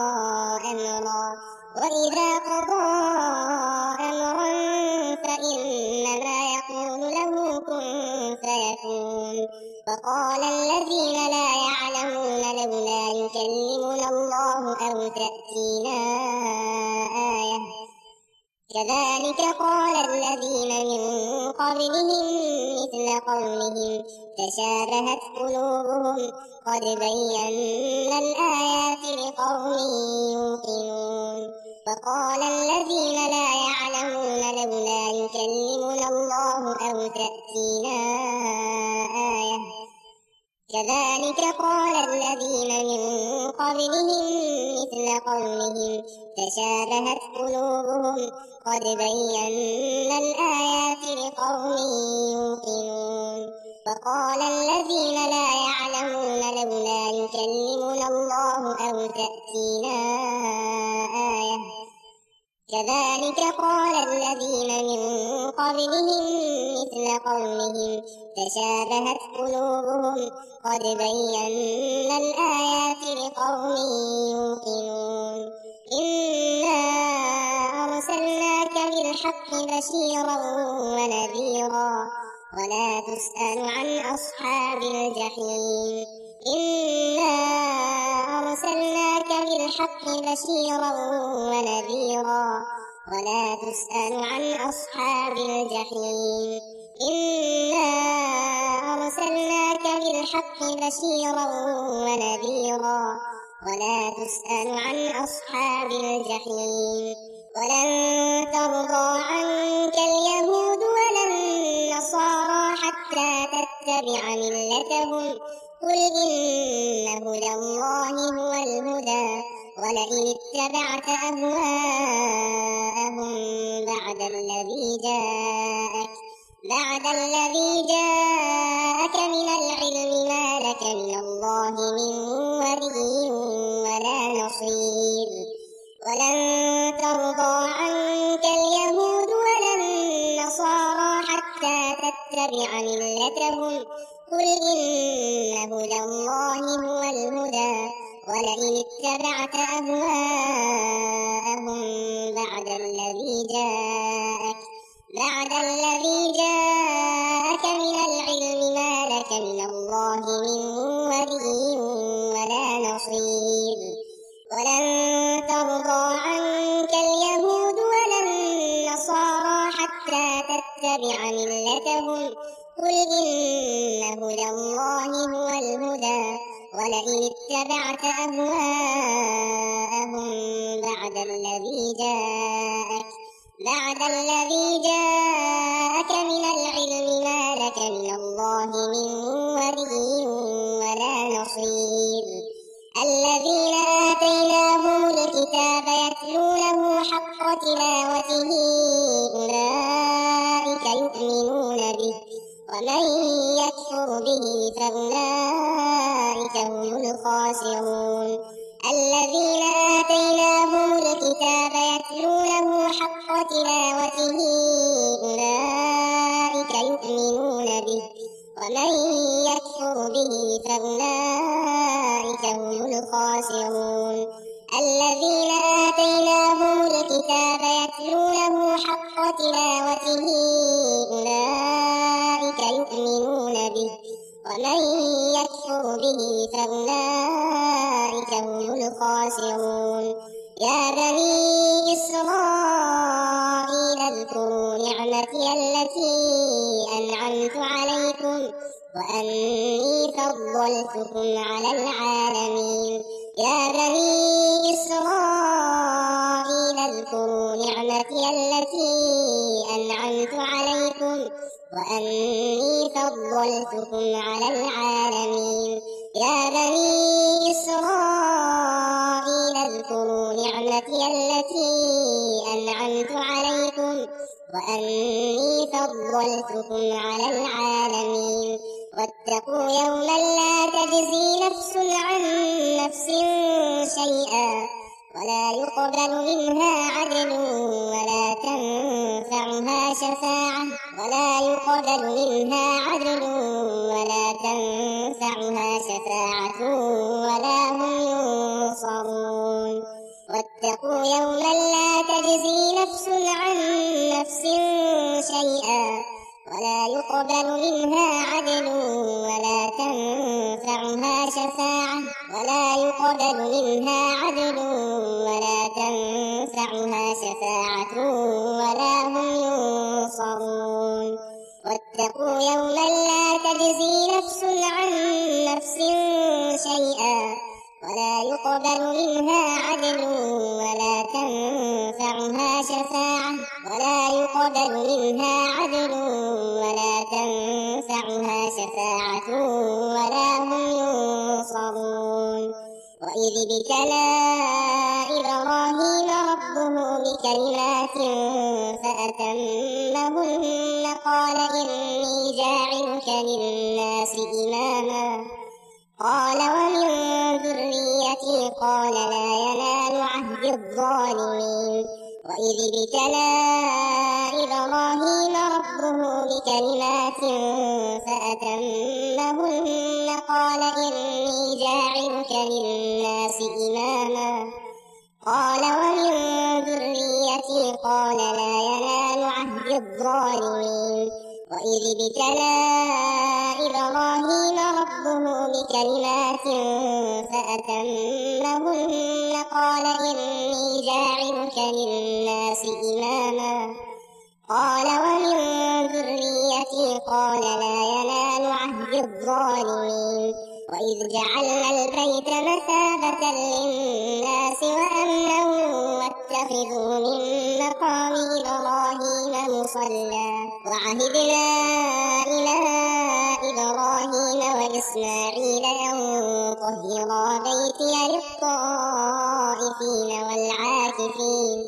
أمرا وإذا قضى أمرا فإنما يقول له كن فيكون وقال الذين لا يعلمون لولا يكلمنا الله أو تأتينا آية كذلك قال الذين من قبلهم مثل قولهم تشابهت قلوبهم قد بينا الآيات لقوم يوقنون وقال الذين لا يعلمون لولا يكلمنا الله أو تأتينا آية كذلك قال الذين من قبلهم مثل قولهم تشابهت قلوبهم قد بينا الآيات لقوم يوقنون وقال الذين لا يعلمون لولا يكلمنا الله أو تأتينا آية كذلك قال الذين من قبلهم مثل قولهم تشابهت قلوبهم قد بينا الآيات لقوم يوقنون إنا أرسلناك بالحق بشيرا ونذيرا ولا تسأل عن أصحاب الجحيم إنا أرسلناك بالحق بشيرا ونذيرا ولا تسأل عن أصحاب الجحيم إنا أرسلناك بالحق بشيرا ونذيرا ولا تسأل عن أصحاب الجحيم ولن ترضى عنك اليهود ولا النصارى حتى تتبع ملتهم قل إن هدى الله هو الهدى ولئن اتبعت أهواءهم بعد الذي جاءك بعد الذي جاءك من العلم ما لك من الله من ولي ولا نصير ولن ترضى عنك اليهود ولا النصارى حتى تتبع ملتهم قل إن هدى الله هو الهدى ولئن اتبعت أهواءهم بعد الذي جاءك بعد الذي جاءك من العلم ما لك من الله من ولي ولا نصير ولن ترضى عنك اليهود ولا النصارى حتى تتبع ملتهم قل إن هدى الله هو الهدى ولئن اتبعت أهواءهم بعد الذي جاءك بعد الذي جاءك من العلم ما لك من الله من ولي ولا نصير الذين آتيناهم الكتاب يتلونه حق تلاوته أولئك يؤمنون به ومن يكفر به فأولئك هم الخاسرون الذين آتيناهم الكتاب يتلونه حق تلاوته أولئك يؤمنون به ومن يكفر به فأولئك هم الخاسرون الذين آتيناهم الكتاب يتلونه حق تلاوته أولئك يؤمنون به ومن يكفر به فأولئك هم الخاسرون يا بني إسرائيل اذكروا نعمتي التي أنعمت عليكم وأني فضلتكم على العالمين يا بني إسرائيل اذكروا نعمتي التي أنعمت عليكم وأني فضلتكم على العالمين. يا بني إسرائيل اذكروا نعمتي التي أنعمت عليكم وأني فضلتكم على العالمين. واتقوا يوما لا تجزي نفس عن نفس شيئا ولا يقبل منها عدل ولا تنفعها شفاعة ولا يقبل منها عدل ولا تنفعها شفاعة ولا هم ينصرون. واتقوا يوما لا تجزي نفس عن نفس شيئا ولا يقبل منها عدل ولا تنفعها شفاعة ولا يقبل منها عدل ولا تنفعها شفاعة ولا هم ينصرون. واتقوا يوما لا تجزي نفس عن نفس شيئا ولا يقبل منها عدل ولا تنفعها شفاعة ولا يقبل منها عدل ولا تنفعها شفاعة ولا هم ينصرون. وإذ ابتلى إبراهيم ربه بكلمات فأتمهن قال إني جاعلك للناس إماما قال ومن ذريتي قال لا ينال عهد الظالمين. وإذ ابتلى إبراهيم ربه بكلمات فأتمهن قال إني جاعلك للناس إماما قال ومن ذريتي قال لا ينال عهد الظالمين. وإذ ابتلى إبراهيم ربه بكلمات فأتمهن قال إني جاعلك للناس إماما قال ومن ذريتي قال لا ينال عهد الظالمين. وإذ جعلنا البيت مثابة للناس وأمنا واتخذوا من مقام إبراهيم مصلى وعهدنا إلى إبراهيم وإسماعيل أن طهرا بيتي للطائفين والعاكفين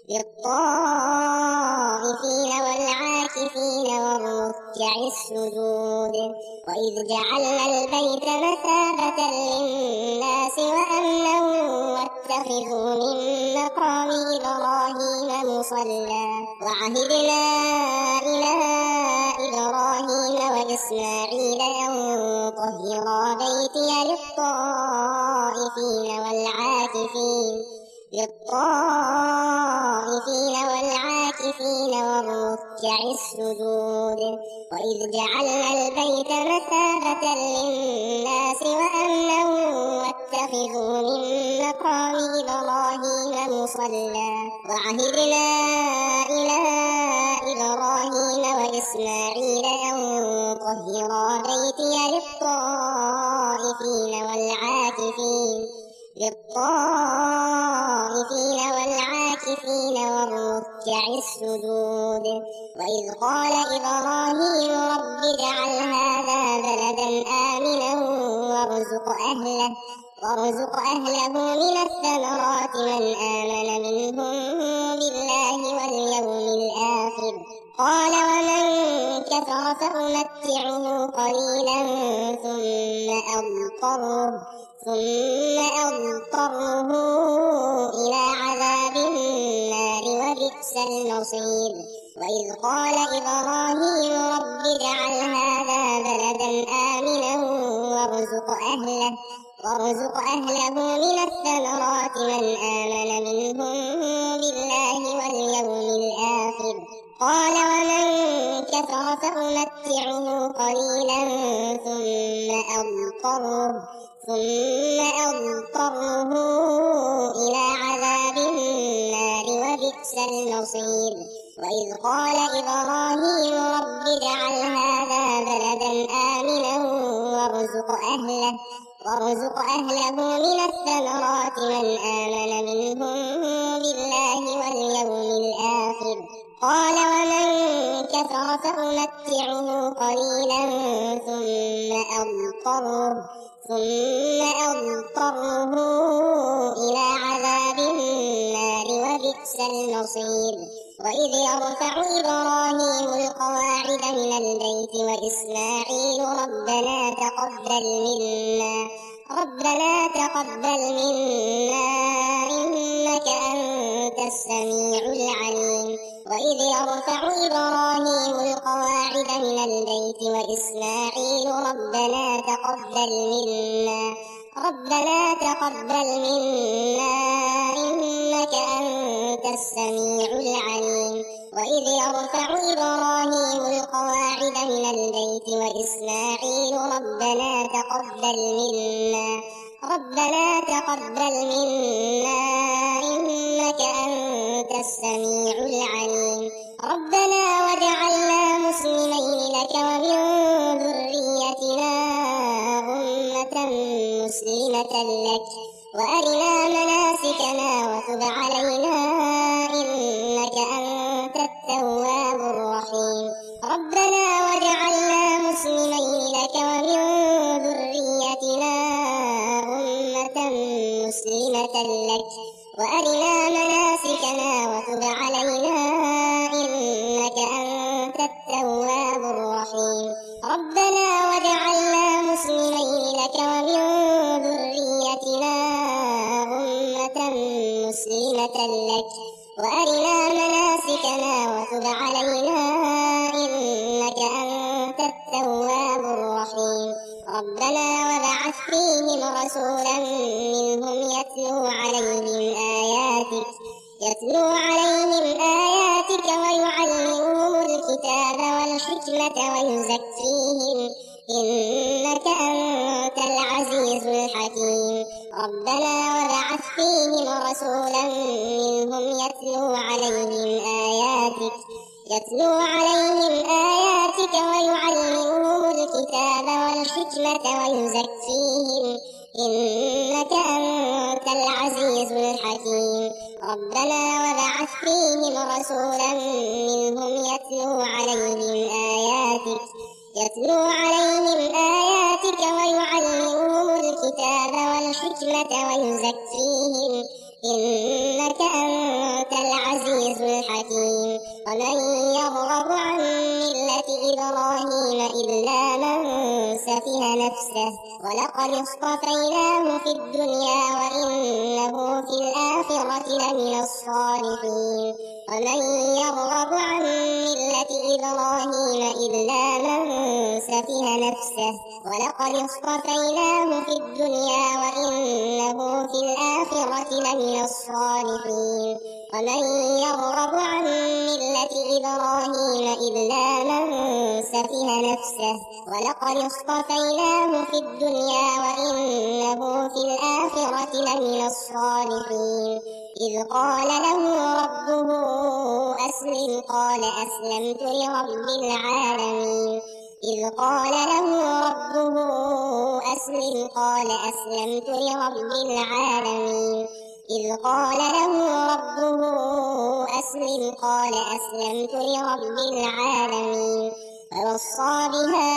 للطائفين والعاكفين والركع السجود. وإذ جعلنا البيت مثابة للناس وأمنا واتخذوا من مقام إبراهيم مصلى وعهدنا إلى إبراهيم وإسماعيل أن طهرا بيتي للطائفين والعاكفين للطائفين والعاكفين والركع السجود. وإذ جعلنا البيت مثابة للناس وأمنا واتخذوا من مقام إبراهيم مصلى وعهدنا إلى إبراهيم وإسماعيل أن طهرا بيتي للطائفين والعاكفين للطائفين والعاكفين والركع السجود. وإذ قال إبراهيم رب اجعل هذا بلدا آمنا وارزق أهله وارزق أهله من الثمرات من آمن منهم بالله واليوم الآخر قال ومن كفر فأمتعه قليلا ثم أضطره ثم أضطره إلى عذاب النار وبئس المصير. وإذ قال إبراهيم رب اجعل هذا بلدا آمنا وارزق أهله وارزق أهله من الثمرات من آمن منهم بالله واليوم الآخر قال ومن كفر فأمتعه قليلا ثم أضطره ثم أضطره إلى عذاب النار وبئس المصير. وإذ قال إبراهيم رب اجعل هذا بلدا آمنا وارزق أهله وارزق أهله من الثمرات من آمن منهم بالله واليوم الآخر. قال ومن كفر فأمتعه قليلا ثم أضطره ثم أضطره إلى عذاب النار وبئس المصير. وإذ يرفع إبراهيم القواعد من البيت وإسماعيل ربنا تقبل منا ربنا تقبل منا إنك أنت السميع العليم. وإذ يرفع إبراهيم القواعد من البيت وإسماعيل ربنا تقبل منا ربنا تقبل منا إنك أنت السميع العليم. وإذ يرفع إبراهيم القواعد من البيت وإسماعيل ربنا تقبل منا ربنا تقبل منا إنك أنت السميع العليم. ربنا واجعلنا مسلمين لك ومن ذريتنا أمة مسلمة لك وأرنا مناسكنا وتب علينا إنك أنت التواب الرحيم. ربنا واجعلنا مسلمين لك ومن ذريتنا أمة مسلمة لك وأرنا مناسكنا وتب علينا إنك أنت التواب الرحيم. ربنا واجعلنا مسلمين لك ومن ذريتنا أمة مسلمة لك وأرنا مناسكنا وتب علينا إنك أنت التواب الرحيم. ربنا وابعث فيهم رسولا منهم يتلو عليهم آياتك يتلو عليهم آياتك ويعلمهم الكتاب والحكمة ويزكيهم إنك أنت العزيز الحكيم. ربنا وابعث فيهم رسولا منهم يتلو عليهم آياتك يتلو عليهم آياتك ويعلمهم الكتاب والحكمة ويزكيهم إنك أنت العزيز الحكيم. ربنا وابعث فيهم رسولا منهم يتلو عليهم آياتك يتلو عليهم آياتك ويعلمهم الكتاب والحكمة ويزكيهم إنك أنت العزيز الحكيم. ومن يرغب عن ملة إبراهيم إلا من سفه نفسه ولقد اصطفيناه في الدنيا وإنه في الآخرة لمن الصالحين. ومن يرغب عن ملة إبراهيم إلا من سفه نفسه ولقد اصطفيناه في الدنيا وإنه في الآخرة لمن الصالحين. ومن يرغب عن ملة إبراهيم إلا من سفه نفسه ولقد اصطفيناه في الدنيا وإنه في الآخرة لمن الصالحين. إذ قال له ربه أسلم قال أسلمت لرب العالمين. إذ قال له ربه أسلم قال أسلمت لرب العالمين. إذ قال له ربه أسلم قال أسلمت لرب العالمين. فوصى بها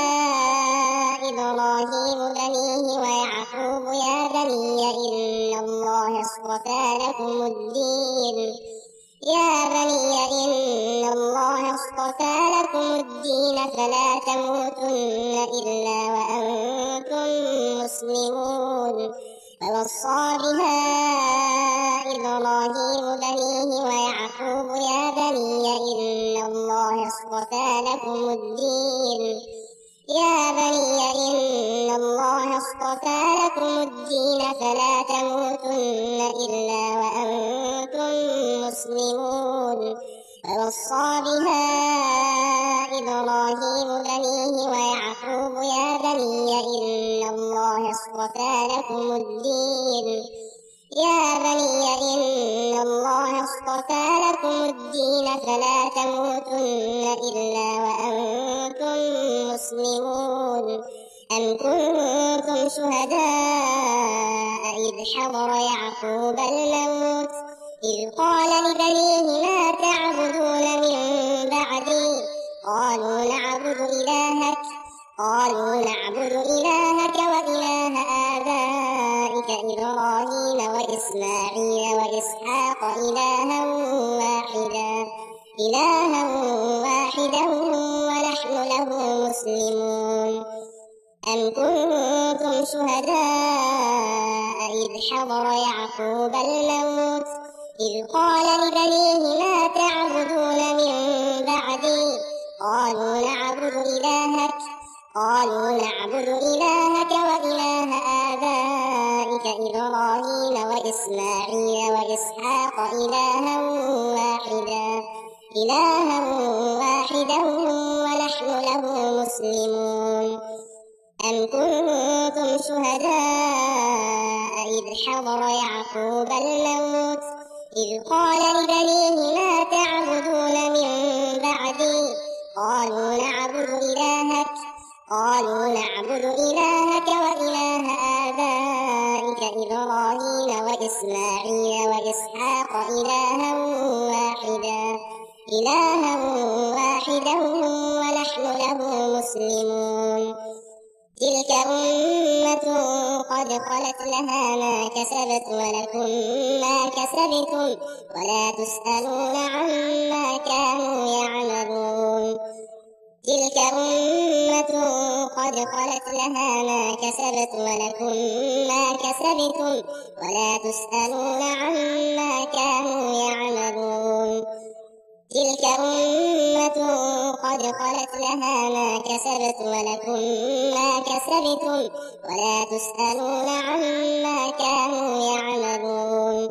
إبراهيم بنيه ويعقوب يا بني إن الله اصطفى لكم الدين يا بني إن الله اصطفى لكم الدين فلا تموتن إلا وأنتم مسلمون. فوصى بها إبراهيم بنيه ويعقوب يا بني إن الله اصطفى لكم الدين يا بني إن الله اصطفى لكم الدين فلا تموتن إلا وأنتم مسلمون. فوصى بها إبراهيم بنيه ويعقوب يا بني إن الله اصطفى لكم الدين يا بني إن الله اصطفى لكم الدين فلا تموتن إلا وأنتم مسلمون. أم كنتم شهداء إذ حضر يعقوب الموت إذ قال لبنيه ما تعبدون من بعدي قالوا نعبد إلهك قالوا نعبد إلهك وإله آبائك إبراهيم وإسماعيل وإسحاق إلها واحدا إلها واحدا ونحن له مسلمون أم كنتم شهداء إذ حضر يعقوب الموت إذ قال لبنيه ما تعبدون من بعدي قالوا نعبد إلهك قالوا نعبد إلهك وإله آبائك إبراهيم وإسماعيل وإسحاق إلها واحدا إلها واحدا ونحن له مسلمون أم كنتم شهداء إذ حضر يعقوب الموت إذ قال لبنيه ما تعبدون من بعدي قالوا نعبد إلهك قالوا نعبد إلهك وإله آبائك إبراهيم وإسماعيل وإسحاق إلها واحدا إلها واحدا ونحن له مسلمون تلك أمة قد خلت لها ما كسبت ولكم ما كسبتم ولا تسألون عما كانوا يعملون تلك أمة قد خلت لها ما كسبت ولكم ما كسبتم ولا تسألون عما كانوا يعملون تلك أمة قد خلت لها ما كسبت ولكم ما كسبتم ولا تسألون عما كانوا يعملون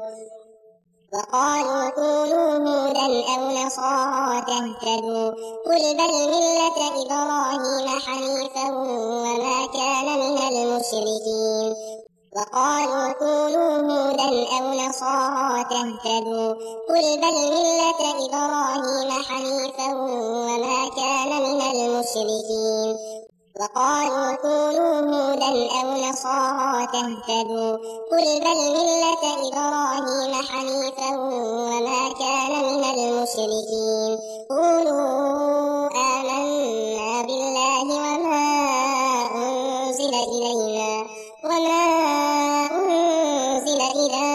وقالوا كونوا هودا أو نصارى تهتدوا قل بل ملة إبراهيم حنيفا وما كان من المشركين وقالوا كونوا هودا أو نصارى تهتدوا قل بل ملة إبراهيم حنيفا وما كان من المشركين وقالوا كونوا هودا أو نصارى تهتدوا قل بل ملة إبراهيم حنيفا وما كان من المشركين قولوا آمنا بالله وما أنزل إلينا وما أنزل إلى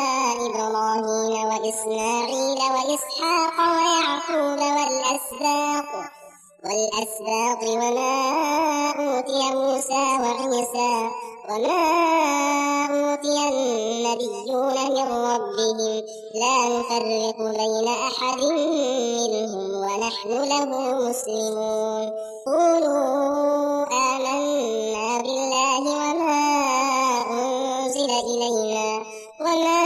إبراهيم وإسماعيل وإسحاق ويعقوب والأسباط والأسباط وما أوتي موسى وعيسى وما أوتي النبيون من ربهم لا نفرق بين أحد منهم ونحن له مسلمون قولوا آمنا بالله وما أنزل إلينا وما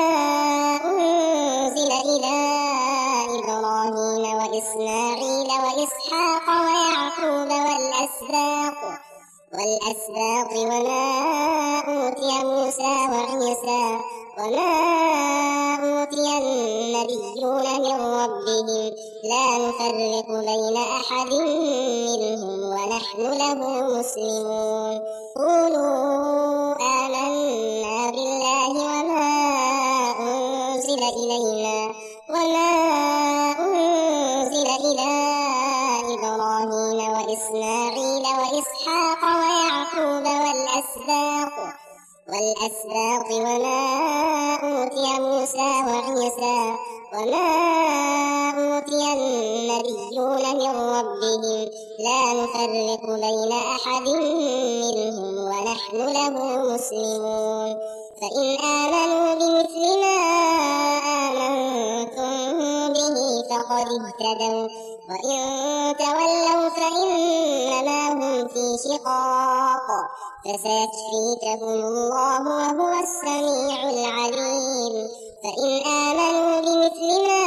أنزل إلى إبراهيم وإسماعيل وإسحاق ويعقوب والأسباط والأسباط وما أوتي موسى وعيسى وما أوتي النبيون من ربهم لا نفرق بين أحد منهم ونحن له مسلمون قولوا آمنا بالله وما أنزل إلينا وما أنزل إلى إبراهيم وإسماعيل وإسحاق ويعقوب والأسباط والأسباط وما أوتي موسى وعيسى وما أوتي النبيون من ربهم لا نفرق بين أحد منهم ونحن له مسلمون فإن آمنوا بمثل ما آمنتم به فقد اهتدوا وإن تولوا فإنما هم في شقاق فسيكفيكهم الله وهو السميع العليم فإن آمنوا بمثل ما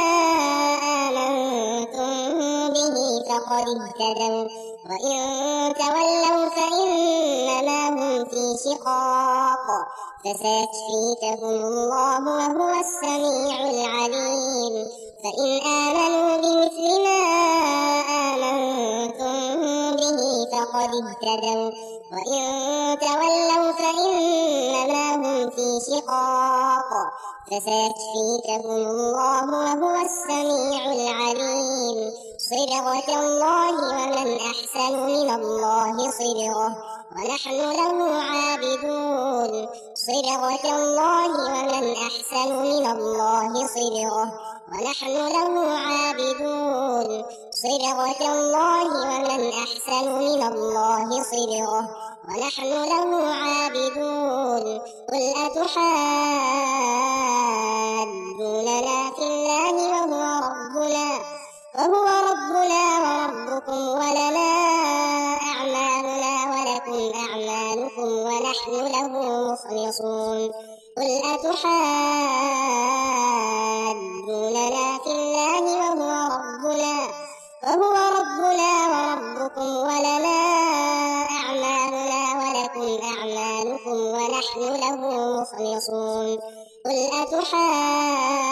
آمنتم به فقد اهتدوا وإن تولوا فإنما هم في شقاق فسيكفيكهم الله وهو السميع العليم فإن آمنوا بمثل ما آمنتم به فقد اهتدوا وإن تولوا فإنما هم في شقاق فسيكفيكهم الله وهو السميع العليم صبغة الله ومن أحسن من الله صبغة ونحن له عابدون صبغة الله ومن أحسن من الله صبغة ونحن له عابدون صبغة الله ومن أحسن من الله صبغة ونحن له عابدون قل أتحاجوننا في الله وهو ربنا وهو ربنا وربكم ولنا أعمالنا ولكم أعمالكم ونحن له مخلصون قل أتحاجوننا في الله وهو ربنا وهو ربنا وربكم ولنا أعمالنا ولكم أعمالكم ونحن له مخلصون قل أتحاجوننا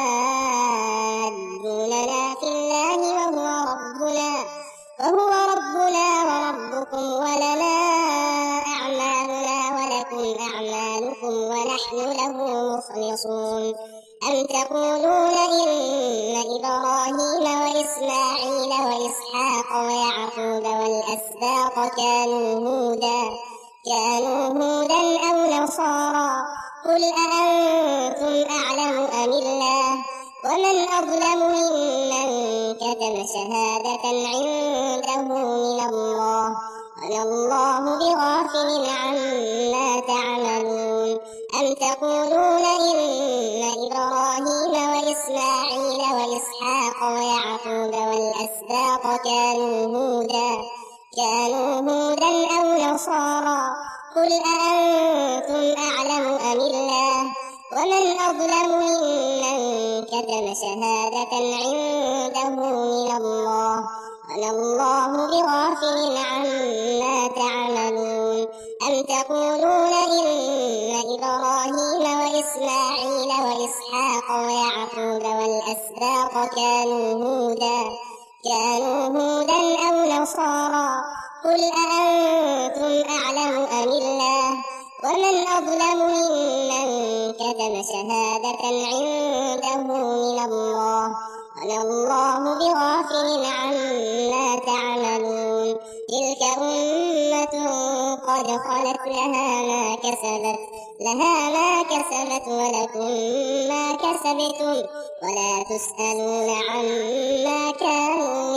في الله وهو ربنا وهو ربنا وربكم ولنا أعمالنا ولكم أعمالكم ونحن له مخلصون أم تقولون إن إبراهيم وإسماعيل وإسحاق ويعقوب والأسباط كانوا هودا كانوا هودا أو نصارى قل أأنتم أعلم أم الله ومن أظلم ممن كتم شهادة عنده من الله وما الله بغافل عما تعملون أم تقولون إن إبراهيم وإسماعيل وإسحاق ويعقوب والأسباط كانوا هودا كانوا هودا أو نصارى قل أأنتم أعلم أم الله ومن أظلم ممن كتم شهادة عنده من الله وما الله بغافل عما تعملون أم تقولون إن إبراهيم وإسماعيل وإسحاق ويعقوب والأسباط كانوا هودا كانوا هودا أو نصارى قل أأنتم أعلم أم الله ومن أظلم ممن كتم شهادة عنده من الله وما الله بغافل عما تعملون تلك أمة قد خلت لها ما كسبت لها ما كسبت ولكم ما كسبتم ولا تسألون عما كانوا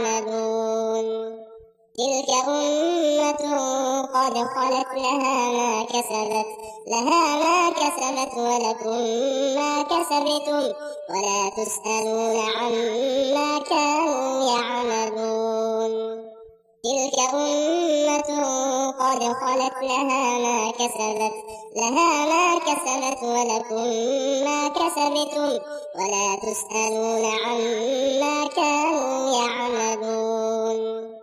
يعملون تلك أمة قد خلت لها ما كسبت لها ما كسبت ولكم ما كسبتم ولا تسألون عما كانوا يعملون تلك أمة قد خلت لها ما كسبت لها ما كسبت ولكم ما كسبتم ولا تسألون عما كانوا يعملون.